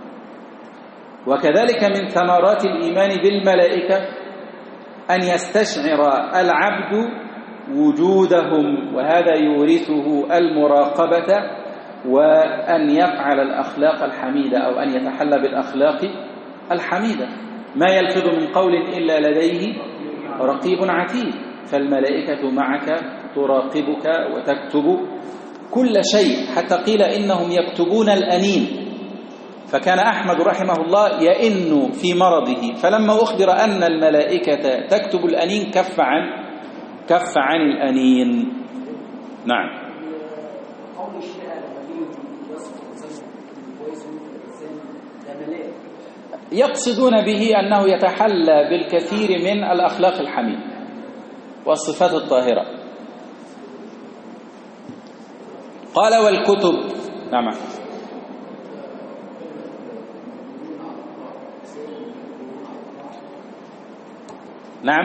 وكذلك من ثمرات الإيمان بالملائكة أن يستشعر العبد وجودهم، وهذا يورثه المراقبة وأن يفعل الأخلاق الحميدة أو أن يتحلى بالأخلاق الحميدة. ما يلفظ من قول إلا لديه رقيب عتيد، فالملائكة معك تراقبك وتكتب كل شيء، حتى قيل إنهم يكتبون الأنين. فكان أحمد رحمه الله يئن في مرضه، فلما أخبر أن الملائكة تكتب الأنين كف عن الأنين. نعم. قول الشيعة لما بيجوا يصفوا الإنسان كويس والإنسان ده ملاك، يقصدون به أنه يتحلى بالكثير من الأخلاق الحميدة والصفات الطاهرة. قال والكتب. نعم. نعم.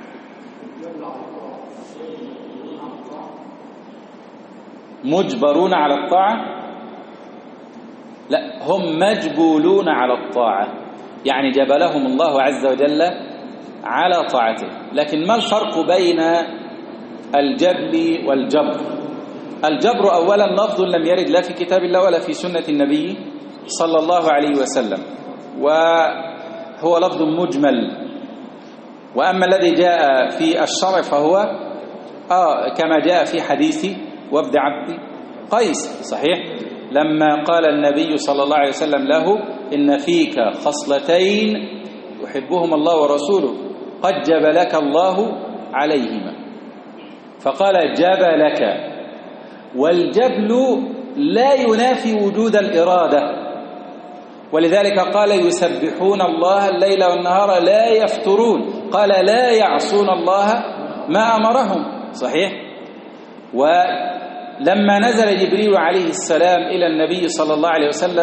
مجبرون على الطاعة؟ لا، هم مجبولون على الطاعة، يعني جبلهم الله عز وجل على طاعته. لكن ما الفرق بين الجبل والجبر؟ الجبر أولا لفظ لم يرد لا في كتاب الله ولا في سنة النبي صلى الله عليه وسلم، وهو لفظ مجمل. وأما الذي جاء في الشرع فهو كما جاء في حديث وفد عبد قيس، صحيح؟ لما قال النبي صلى الله عليه وسلم له إن فيك خصلتين يحبهما الله ورسوله قد جبلك الله عليهما، فقال جبلك. والجبل لا ينافي وجود الإرادة، ولذلك قال يسبحون الله الليل والنهار لا يفترون، قال لا يعصون الله ما أمرهم، صحيح؟ ولما نزل جبريل عليه السلام إلى النبي صلى الله عليه وسلم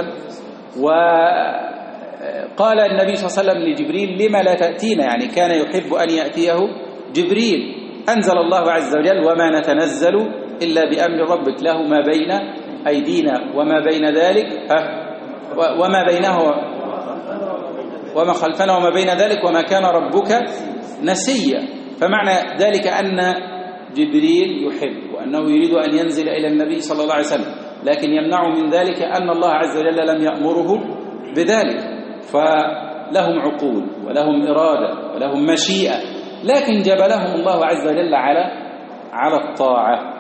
وقال النبي صلى الله عليه وسلم لجبريل لما لا تأتينا، يعني كان يحب أن يأتيه جبريل، أنزل الله عز وجل وما نتنزل إلا بأمر ربك له ما بين أيدينا وما بين ذلك وما بينه وما خلفنا وما بين ذلك وما كان ربك نسيا. فمعنى ذلك أن جبريل يحب وأنه يريد أن ينزل إلى النبي صلى الله عليه وسلم، لكن يمنع من ذلك أن الله عز وجل لم يأمره بذلك، فلهم عقول ولهم إرادة ولهم مشيئة، لكن جبلهم الله عز وجل على الطاعة.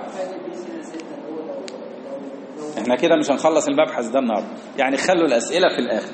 احنا كده مش هنخلص المبحث ده النهارده، يعني خلوا الأسئلة في الآخر.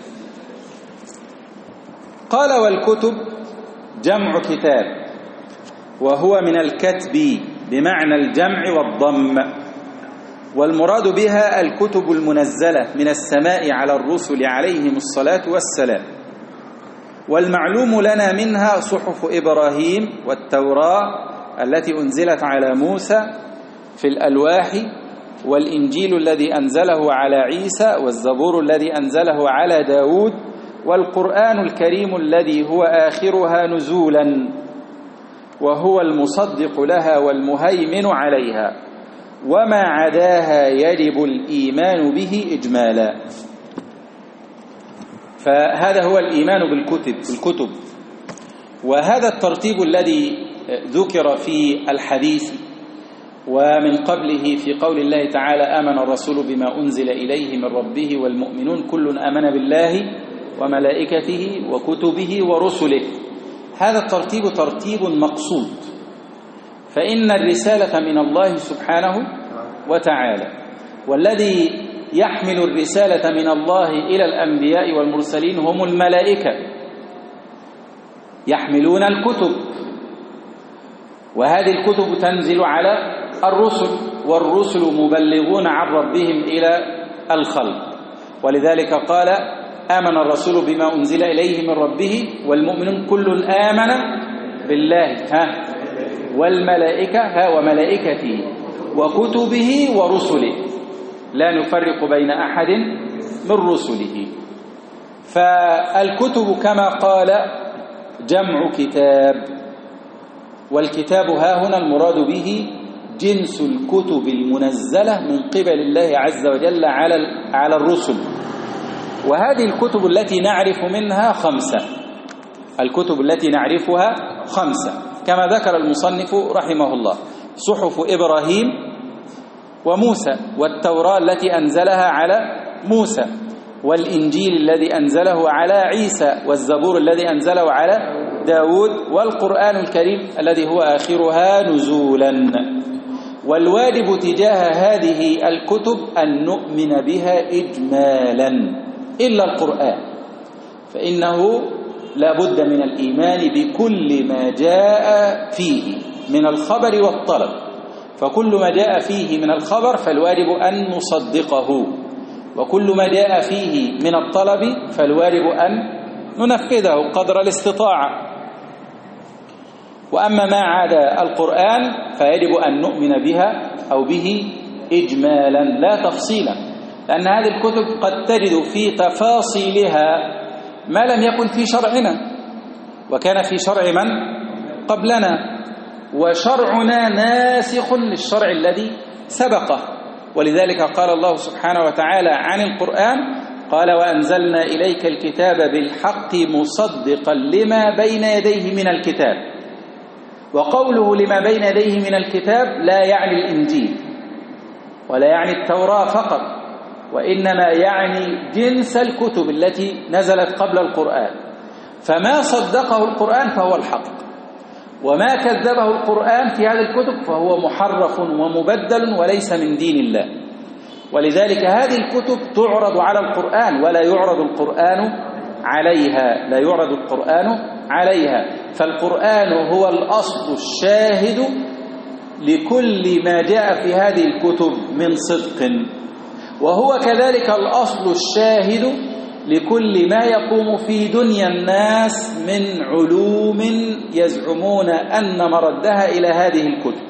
قال والكتب جمع كتاب، وهو من الكتب بمعنى الجمع والضم، والمراد بها الكتب المنزلة من السماء على الرسل عليهم الصلاة والسلام. والمعلوم لنا منها صحف إبراهيم والتوراة التي أنزلت على موسى في الألواح، والإنجيل الذي أنزله على عيسى، والزبور الذي أنزله على داود، والقرآن الكريم الذي هو آخرها نزولا وهو المصدق لها والمهيمن عليها، وما عداها يجب الإيمان به إجمالا. فهذا هو الإيمان بالكتب. وهذا الترتيب الذي ذكر في الحديث ومن قبله في قول الله تعالى آمن الرسول بما أنزل إليه من ربه والمؤمنون كل آمن بالله وملائكته وكتبه ورسله، هذا الترتيب ترتيب مقصود، فإن الرسالة من الله سبحانه وتعالى، والذي يحمل الرسالة من الله إلى الأنبياء والمرسلين هم الملائكة يحملون الكتب، وهذه الكتب تنزل على الرسل، والرسل مبلغون عن ربهم إلى الخلق. ولذلك قال آمن الرسول بما أنزل إليه من ربه والمؤمنون كل آمن بالله والملائكة وملائكته وكتبه ورسله لا نفرق بين أحد من رسله. فالكتب كما قال جمع كتاب، والكتاب ها هنا المراد به جنس الكتب المنزلة من قبل الله عز وجل على الرسل. وهذه الكتب التي نعرف منها 5، الكتب التي نعرفها 5 كما ذكر المصنف رحمه الله. صحف إبراهيم وموسى، والتوراة التي أنزلها على موسى، والإنجيل الذي أنزله على عيسى، والزبور الذي أنزله على داود، والقرآن الكريم الذي هو آخرها نزولا. والواجب تجاه هذه الكتب أن نؤمن بها إجمالا إلا القرآن، فإنه لا بد من الإيمان بكل ما جاء فيه من الخبر والطلب، فكل ما جاء فيه من الخبر فالواجب أن نصدقه، وكل ما جاء فيه من الطلب فالواجب أن ننفذه قدر الاستطاعة. وأما ما عدا القرآن فيجب أن نؤمن بها أو به إجمالا لا تفصيلا، لأن هذه الكتب قد تجد في تفاصيلها ما لم يكن في شرعنا، وكان في شرع من قبلنا، وشرعنا ناسخ للشرع الذي سبقه. ولذلك قال الله سبحانه وتعالى عن القرآن: قال وأنزلنا إليك الكتاب بالحق مصدقا لما بين يديه من الكتاب. وقوله لما بين يديه من الكتاب لا يعني الإنجيل ولا يعني التوراة فقط، وإنما يعني جنس الكتب التي نزلت قبل القرآن. فما صدقه القرآن فهو الحق، وما كذبه القرآن في هذه الكتب فهو محرف ومبدل وليس من دين الله. ولذلك هذه الكتب تعرض على القرآن ولا يعرض القرآن عليها، لا يعرض القرآن عليها. فالقرآن هو الأصل الشاهد لكل ما جاء في هذه الكتب من صدق، وهو كذلك الأصل الشاهد لكل ما يقوم في دنيا الناس من علوم يزعمون أن مردها إلى هذه الكتب.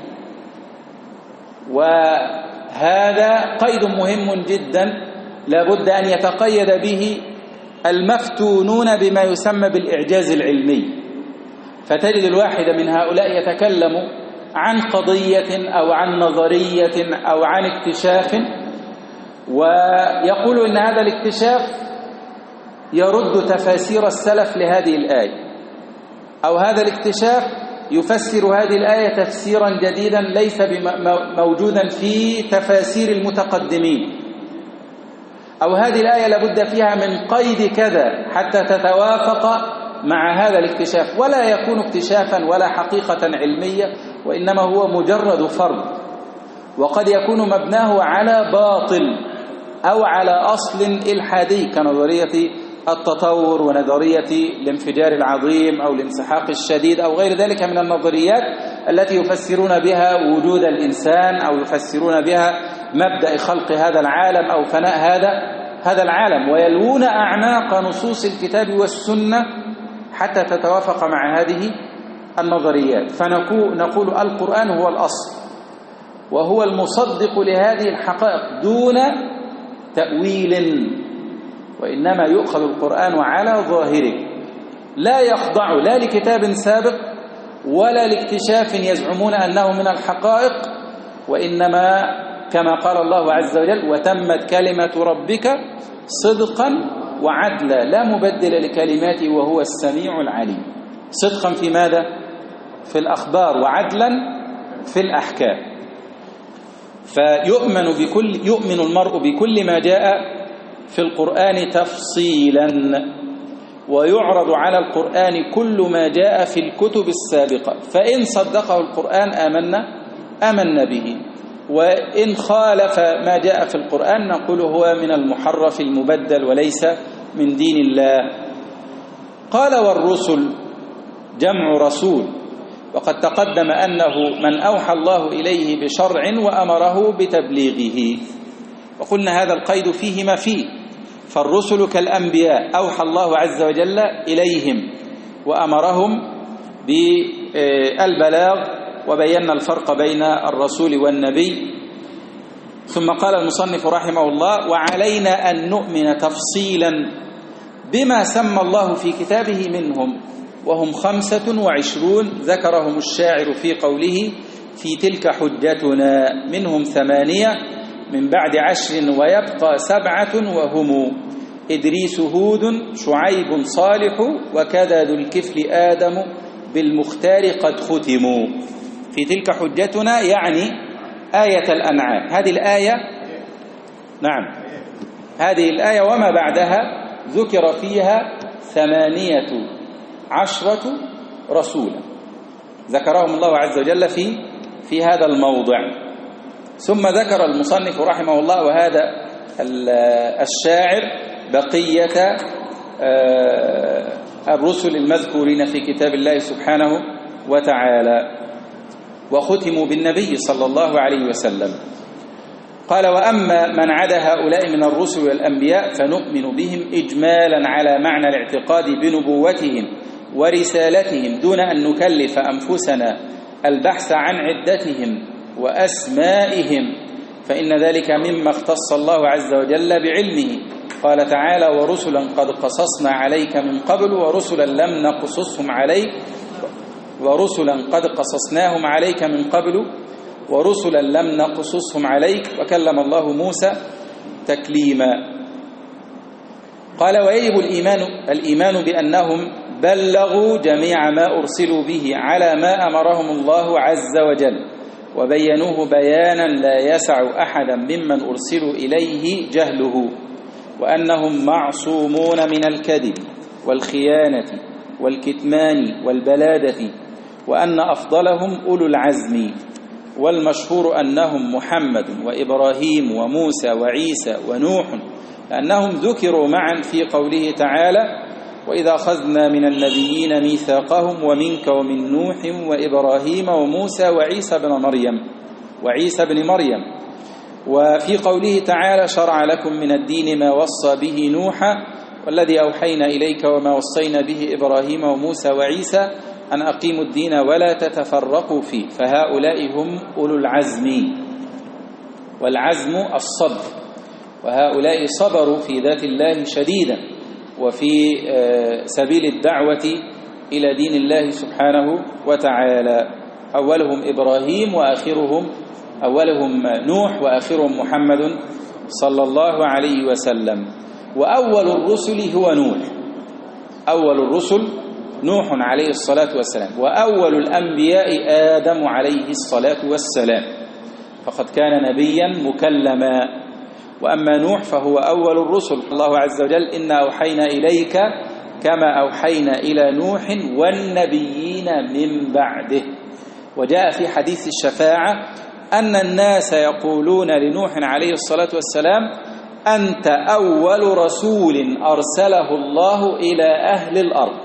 وهذا قيد مهم جدا لا بد أن يتقيد به المفتونون بما يسمى بالإعجاز العلمي. فتجد الواحد من هؤلاء يتكلم عن قضية أو عن نظرية أو عن اكتشاف، ويقول إن هذا الاكتشاف يرد تفاسير السلف لهذه الآية، أو هذا الاكتشاف يفسر هذه الآية تفسيرا جديدا ليس موجودا في تفاسير المتقدمين، أو هذه الآية لابد فيها من قيد كذا حتى تتوافق مع هذا الاكتشاف، ولا يكون اكتشافا ولا حقيقة علمية، وإنما هو مجرد فرض، وقد يكون مبناه على باطل أو على أصل إلحادي كنظرية التطور ونظرية الانفجار العظيم أو الانسحاق الشديد أو غير ذلك من النظريات التي يفسرون بها وجود الإنسان أو يفسرون بها مبدأ خلق هذا العالم أو فناء هذا العالم، ويلوون أعناق نصوص الكتاب والسنة حتى تتوافق مع هذه النظريات. فنقول القرآن هو الأصل وهو المصدق لهذه الحقائق دون تأويل، وإنما يؤخذ القرآن على ظاهره، لا يخضع لا لكتاب سابق ولا لاكتشاف يزعمون أنه من الحقائق، وإنما كما قال الله عز وجل: وتمت كلمة ربك صدقا وعدلا لا مبدل لكلماته وهو السميع العليم. صدقا في ماذا؟ في الأخبار، وعدلا في الأحكام. يؤمن المرء بكل ما جاء في القرآن تفصيلا، ويعرض على القرآن كل ما جاء في الكتب السابقة، فإن صدقه القرآن آمنا به، وإن خالف ما جاء في القرآن نقول هو من المحرف المبدل وليس من دين الله. قال: والرسل جمع رسول، وقد تقدم أنه من أوحى الله إليه بشرع وأمره بتبليغه، وقلنا هذا القيد فيه ما فيه، فالرسل كالأنبياء أوحى الله عز وجل إليهم وأمرهم بالبلاغ، وبينا الفرق بين الرسول والنبي. ثم قال المصنف رحمه الله: وعلينا أن نؤمن تفصيلا بما سمى الله في كتابه منهم، وهم 25 ذكرهم الشاعر في قوله: في تلك حجتنا منهم 8 من بعد 10 ويبقى 7 وهم إدريس هود شعيب صالح وكذا ذو الكفل آدم بالمختار قد ختموا. في تلك حجتنا يعني آية الأنعام. هذه الآية، نعم، هذه الآية وما بعدها ذكر فيها 18 رسولا ذكرهم الله عز وجل في هذا الموضع. ثم ذكر المصنف رحمه الله وهذا الشاعر بقية الرسل المذكورين في كتاب الله سبحانه وتعالى، وختموا بالنبي صلى الله عليه وسلم. قال: وأما من عدا هؤلاء من الرسل والأنبياء فنؤمن بهم إجمالا على معنى الاعتقاد بنبوتهم ورسالتهم دون أن نكلف أنفسنا البحث عن عدتهم وأسمائهم، فإن ذلك مما اختص الله عز وجل بعلمه. قال تعالى: ورسلا قد قصصنا عليك من قبل ورسلا لم نقصصهم عليك ورسلا قد قصصناهم عليك من قبل ورسلا لم نقصصهم عليك وكلم الله موسى تكليما. قال: ويجب الإيمان بأنهم بلغوا جميع ما أرسلوا به على ما أمرهم الله عز وجل وبينوه بيانا لا يسع أحدا ممن أرسلوا إليه جهله، وأنهم معصومون من الكذب والخيانة والكتمان والبلادة، وأن أفضلهم أولو العزم، والمشهور أنهم محمد وإبراهيم وموسى وعيسى ونوح، لأنهم ذكروا معا في قوله تعالى: وإذا أخذنا من النبيين ميثاقهم ومنك ومن نوح وإبراهيم وموسى وعيسى بن مريم. وفي قوله تعالى: شرع لكم من الدين ما وصى به نوحا والذي أوحينا إليك وما وصينا به إبراهيم وموسى وعيسى أن أقيموا الدين ولا تتفرقوا فيه، فهؤلاء هم أولو العزم، والعزم الصبر، وهؤلاء صبروا في ذات الله شديدا وفي سبيل الدعوة إلى دين الله سبحانه وتعالى. أولهم إبراهيم أولهم نوح وآخرهم محمد صلى الله عليه وسلم. وأول الرسل هو نوح، أول الرسل نوح عليه الصلاة والسلام، وأول الأنبياء آدم عليه الصلاة والسلام، فقد كان نبيا مكلما. وأما نوح فهو أول الرسل. الله عز وجل: إنا أوحينا إليك كما أوحينا إلى نوح والنبيين من بعده. وجاء في حديث الشفاعة أن الناس يقولون لنوح عليه الصلاة والسلام: أنت أول رسول أرسله الله إلى أهل الأرض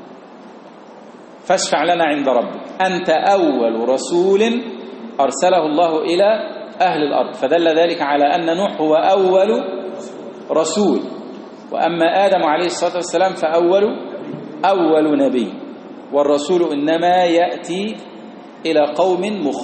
فاشفع لنا عند ربك. أنت أول رسول أرسله الله إلى أهل الأرض، فدل ذلك على أن نوح هو أول رسول، وأما آدم عليه الصلاة والسلام فأول نبي. والرسول إنما يأتي إلى قوم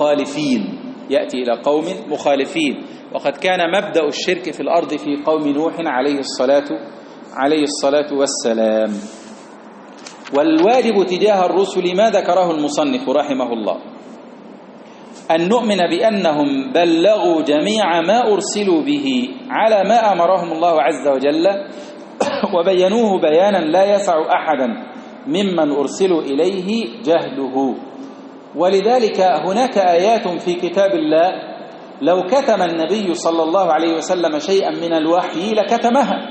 مخالفين، وقد كان مبدأ الشرك في الأرض في قوم نوح عليه الصلاة والسلام. والواجب تجاه الرسل ما ذكره المصنف رحمه الله: أن نؤمن بأنهم بلغوا جميع ما أرسلوا به على ما أمرهم الله عز وجل وبينوه بيانا لا يسع أحدا ممن أرسلوا إليه جهله. ولذلك هناك آيات في كتاب الله لو كتم النبي صلى الله عليه وسلم شيئا من الوحي لكتمها.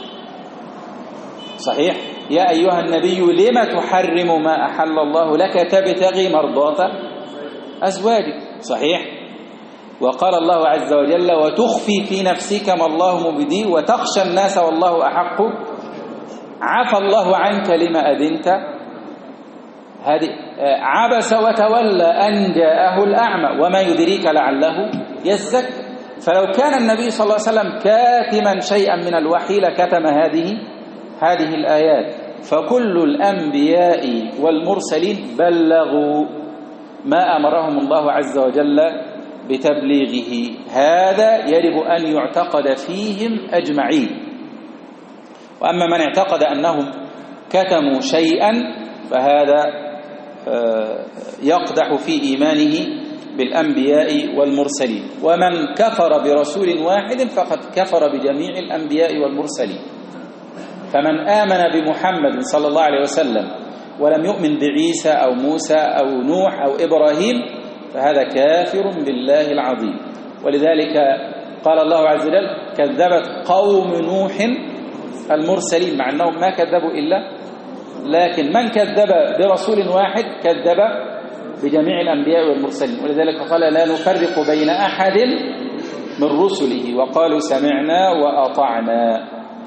صحيح: يا أيها النبي لم تحرم ما أحل الله لك تبتغي مرضات أزواجك. صحيح. وقال الله عز وجل: وتخفي في نفسك ما الله مبديه وتخشى الناس والله أحق عفى الله عنك لما أذنت. هذه عبس وتولى أن جاءه الأعمى وما يدريك لعله يزكى. فلو كان النبي صلى الله عليه وسلم كاتما شيئا من الوحي لكتم هذه الآيات. فكل الأنبياء والمرسلين بلغوا ما أمرهم الله عز وجل بتبليغه. هذا يجب أن يعتقد فيهم أجمعين. وأما من اعتقد أنهم كتموا شيئا فهذا يقدح في إيمانه بالأنبياء والمرسلين. ومن كفر برسول واحد فقد كفر بجميع الأنبياء والمرسلين. فمن آمن بمحمد صلى الله عليه وسلم ولم يؤمن بعيسى أو موسى أو نوح أو إبراهيم فهذا كافر بالله العظيم. ولذلك قال الله عز وجل كذبت قوم نوح المرسلين، مع أنهم ما كذبوا إلا، لكن من كذب برسول واحد كذب بجميع الأنبياء والمرسلين. ولذلك قال لا نفرق بين أحد من رسله وقالوا سمعنا وأطعنا.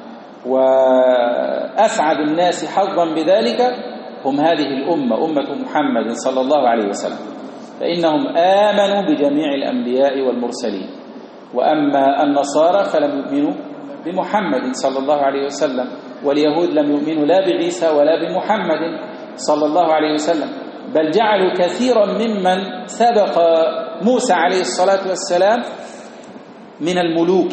وأسعد الناس حظا بذلك هم هذه الأمة، أمة محمد صلى الله عليه وسلم، فإنهم آمنوا بجميع الأنبياء والمرسلين. وأما النصارى فلم يؤمنوا بمحمد صلى الله عليه وسلم، واليهود لم يؤمنوا لا بعيسى ولا بمحمد صلى الله عليه وسلم، بل جعلوا كثيرا ممن سبق موسى عليه الصلاة والسلام من الملوك،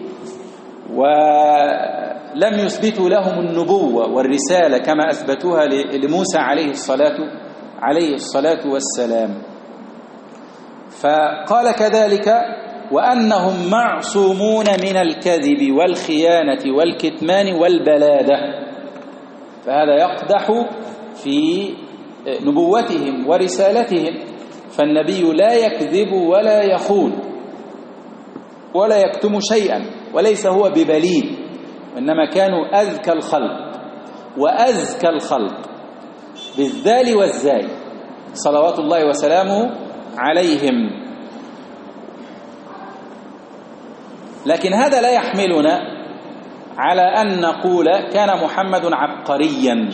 ولم يثبتوا لهم النبوة والرسالة كما أثبتوها لموسى عليه الصلاة والسلام. فقال كذلك وأنهم معصومون من الكذب والخيانة والكتمان والبلادة، فهذا يقدح في نبوتهم ورسالتهم، فالنبي لا يكذب ولا يخون ولا يكتم شيئا، وليس هو ببليد، وإنما كانوا أذكى الخلق وأزكى الخلق بالذال والزاي صلوات الله وسلامه عليهم. لكن هذا لا يحملنا على أن نقول كان محمد عبقريا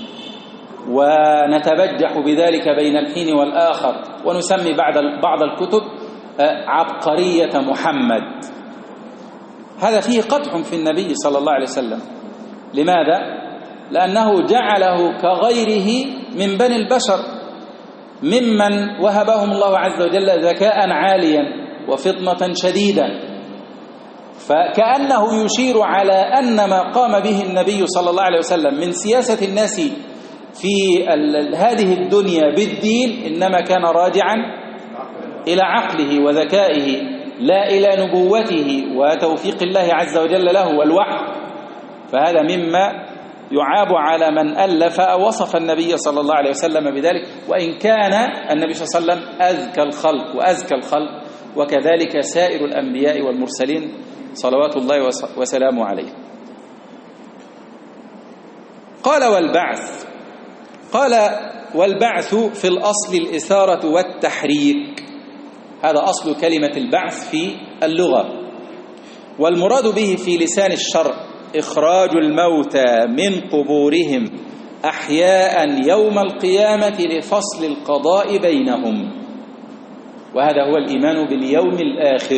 ونتبجح بذلك بين الحين والآخر، ونسمي بعض الكتب عبقرية محمد. هذا فيه قدح في النبي صلى الله عليه وسلم. لماذا؟ لأنه جعله كغيره من بني البشر، ممن وهبهم الله عز وجل ذكاء عاليا وفطنة شديدة، فكأنه يشير على أن ما قام به النبي صلى الله عليه وسلم من سياسة الناس في هذه الدنيا بالدين إنما كان راجعا إلى عقله وذكائه، لا إلى نبوته وتوفيق الله عز وجل له والوحي. فهذا مما يعاب على من ألف أو وصف النبي صلى الله عليه وسلم بذلك، وإن كان النبي صلى الله عليه وسلم أذكى الخلق وأزكى الخلق، وكذلك سائر الأنبياء والمرسلين صلوات الله وسلامه عليه. قال والبعث في الأصل الإثارة والتحريك، هذا أصل كلمة البعث في اللغة، والمراد به في لسان الشرع إخراج الموتى من قبورهم أحياء يوم القيامة لفصل القضاء بينهم، وهذا هو الإيمان باليوم الآخر.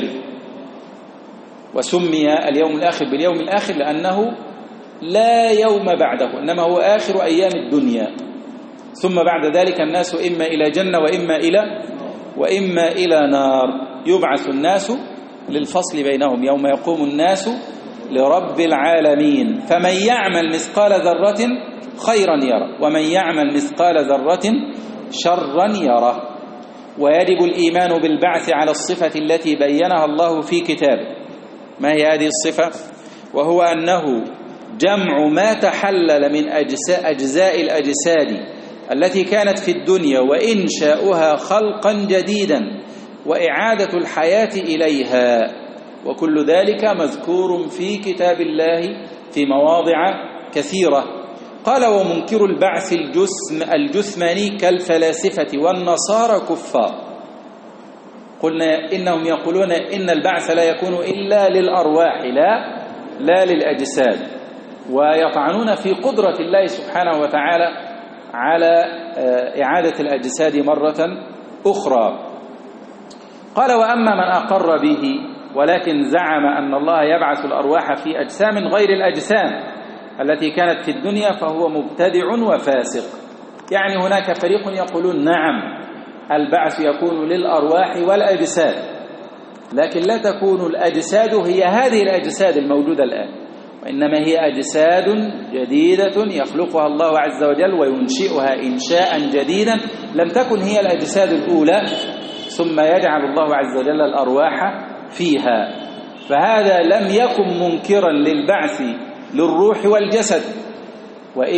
وسمي اليوم الآخر باليوم الآخر لأنه لا يوم بعده، إنما هو آخر أيام الدنيا، ثم بعد ذلك الناس إما إلى جنة وإما إلى نار. يبعث الناس للفصل بينهم يوم يقوم الناس لرب العالمين، فمن يعمل مثقال ذرة خيرا يره ومن يعمل مثقال ذرة شرا يره. ويجب الإيمان بالبعث على الصفة التي بينها الله في كتابه. ما هي هذه الصفة؟ وهو أنه جمع ما تحلل من أجزاء الأجساد التي كانت في الدنيا وإنشاؤها خلقا جديدا وإعادة الحياة إليها، وكل ذلك مذكور في كتاب الله في مواضع كثيرة. قال ومنكر البعث الجثماني كالفلاسفة والنصارى كفار. قلنا إنهم يقولون إن البعث لا يكون إلا للأرواح لا للأجساد، ويطعنون في قدرة الله سبحانه وتعالى على إعادة الأجساد مرة أخرى. قال وأما من أقر به ولكن زعم أن الله يبعث الأرواح في أجسام غير الأجسام التي كانت في الدنيا فهو مبتدع وفاسق. يعني هناك فريق يقولون نعم البعث يكون للأرواح والأجساد، لكن لا تكون الأجساد هي هذه الأجساد الموجودة الآن، وإنما هي أجساد جديدة يخلقها الله عز وجل وينشئها إنشاء جديدا لم تكن هي الأجساد الأولى، ثم يجعل الله عز وجل الأرواح فيها. فهذا لم يكن منكرا للبعث للروح والجسد،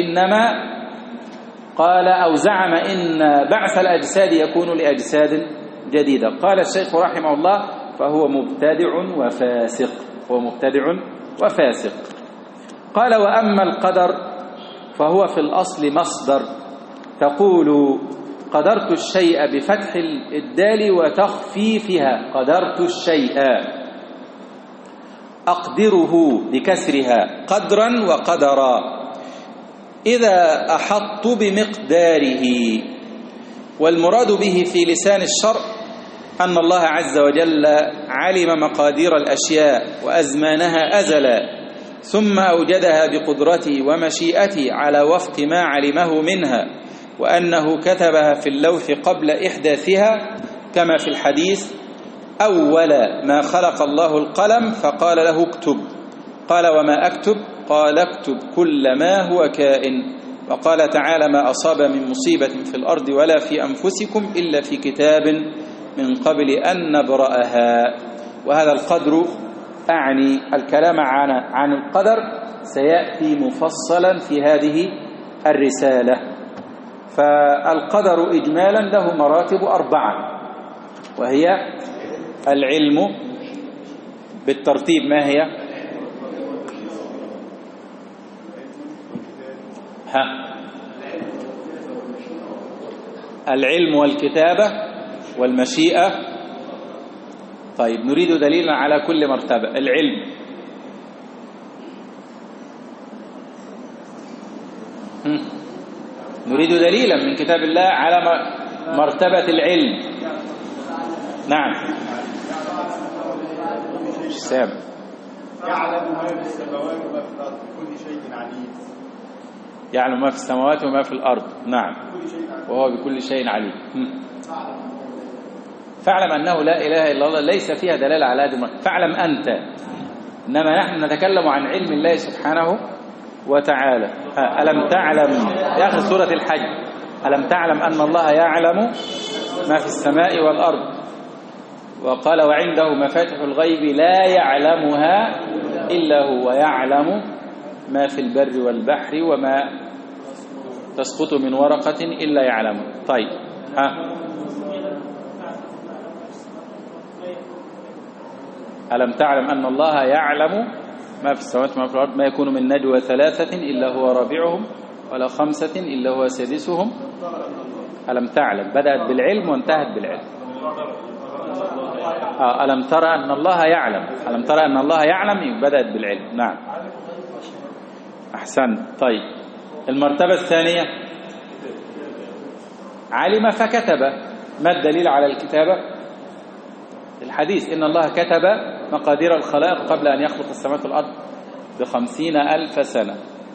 وإنما قال أو زعم إن بعث الأجساد يكون لأجساد جديدة. قال الشيخ رحمه الله فهو مبتدع وفاسق، هو مبتدع وفاسق. قال وأما القدر فهو في الأصل مصدر، تقول قدرت الشيء بفتح الدال وتخفيفها، قدرت الشيء، أقدره بكسرها قدرا وقدرا، إذا أحط بمقداره. والمراد به في لسان الشرع أن الله عز وجل علم مقادير الأشياء وأزمانها أزلا، ثم أوجدها بقدرته ومشيئته على وفق ما علمه منها، وأنه كتبها في اللوح قبل إحداثها، كما في الحديث أول ما خلق الله القلم فقال له اكتب، قال وما أكتب؟ قال اكتب كل ما هو كائن. وقال تعالى ما أصاب من مصيبة في الأرض ولا في أنفسكم إلا في كتاب من قبل أن نبرأها. وهذا القدر أعني الكلام عن القدر سيأتي مفصلا في هذه الرسالة. فالقدر إجمالا له مراتب 4، وهي العلم بالترتيب. ما هي؟ العلم والكتابة والمشيئة. طيب نريد دليلا على كل مرتبة. العلم، نريد دليلا من كتاب الله على مرتبة العلم. نعم سامع. يعلم ما في السماوات وما في الأرض بكل شيء عليم. يعلم ما في السماوات وما في الأرض، نعم، وهو بكل شيء عليم. فاعلم أنه لا إله إلا الله ليس فيها دلالة على هذا المعنى، فاعلم أنت، إنما نحن نتكلم عن علم الله سبحانه وتعالى. ألم تعلم يا أخي سورة الحج، ألم تعلم أن الله يعلم ما في السماء والأرض، وقال وعنده مفاتح الغيب لا يعلمها إلا هو، يعلم ما في البر والبحر وما تسقط من ورقة إلا يعلمه. طيب ألم تعلم أن الله يعلم ما في السماوات وما في الأرض، ما يكون من نجوى 3 إلا هو رابعهم ولا 5 إلا هو سادسهم. ألم تعلم بدأت بالعلم وانتهت بالعلم. ألم ترى أن الله يعلم، ألم ترى أن الله يعلم بدأت بالعلم. نعم أحسن. طيب المرتبة الثانية علم فكتب. ما الدليل على الكتابة؟ الحديث إن الله كتب مقادير الخلائق قبل أن يخلق السماوات والأرض ب50,000 سنة.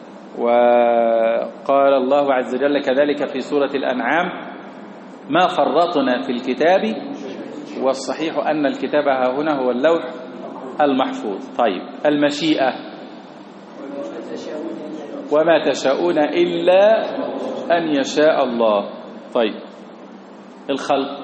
وقال الله عز وجل كذلك في سورة الأنعام ما فرطنا في الكتاب، والصحيح أن الكتاب ها هنا هو اللوح المحفوظ. طيب المشيئة وما تشاءون إلا أن يشاء الله. طيب الخلق،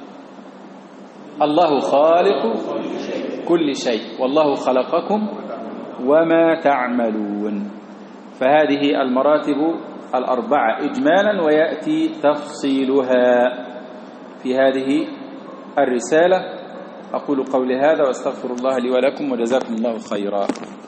الله خالق كل شيء والله خلقكم وما تعملون. فهذه المراتب 4 إجمالا، ويأتي تفصيلها في هذه الرسالة. أقول قولي هذا وأستغفر الله لي ولكم، وجزاكم الله خيرا.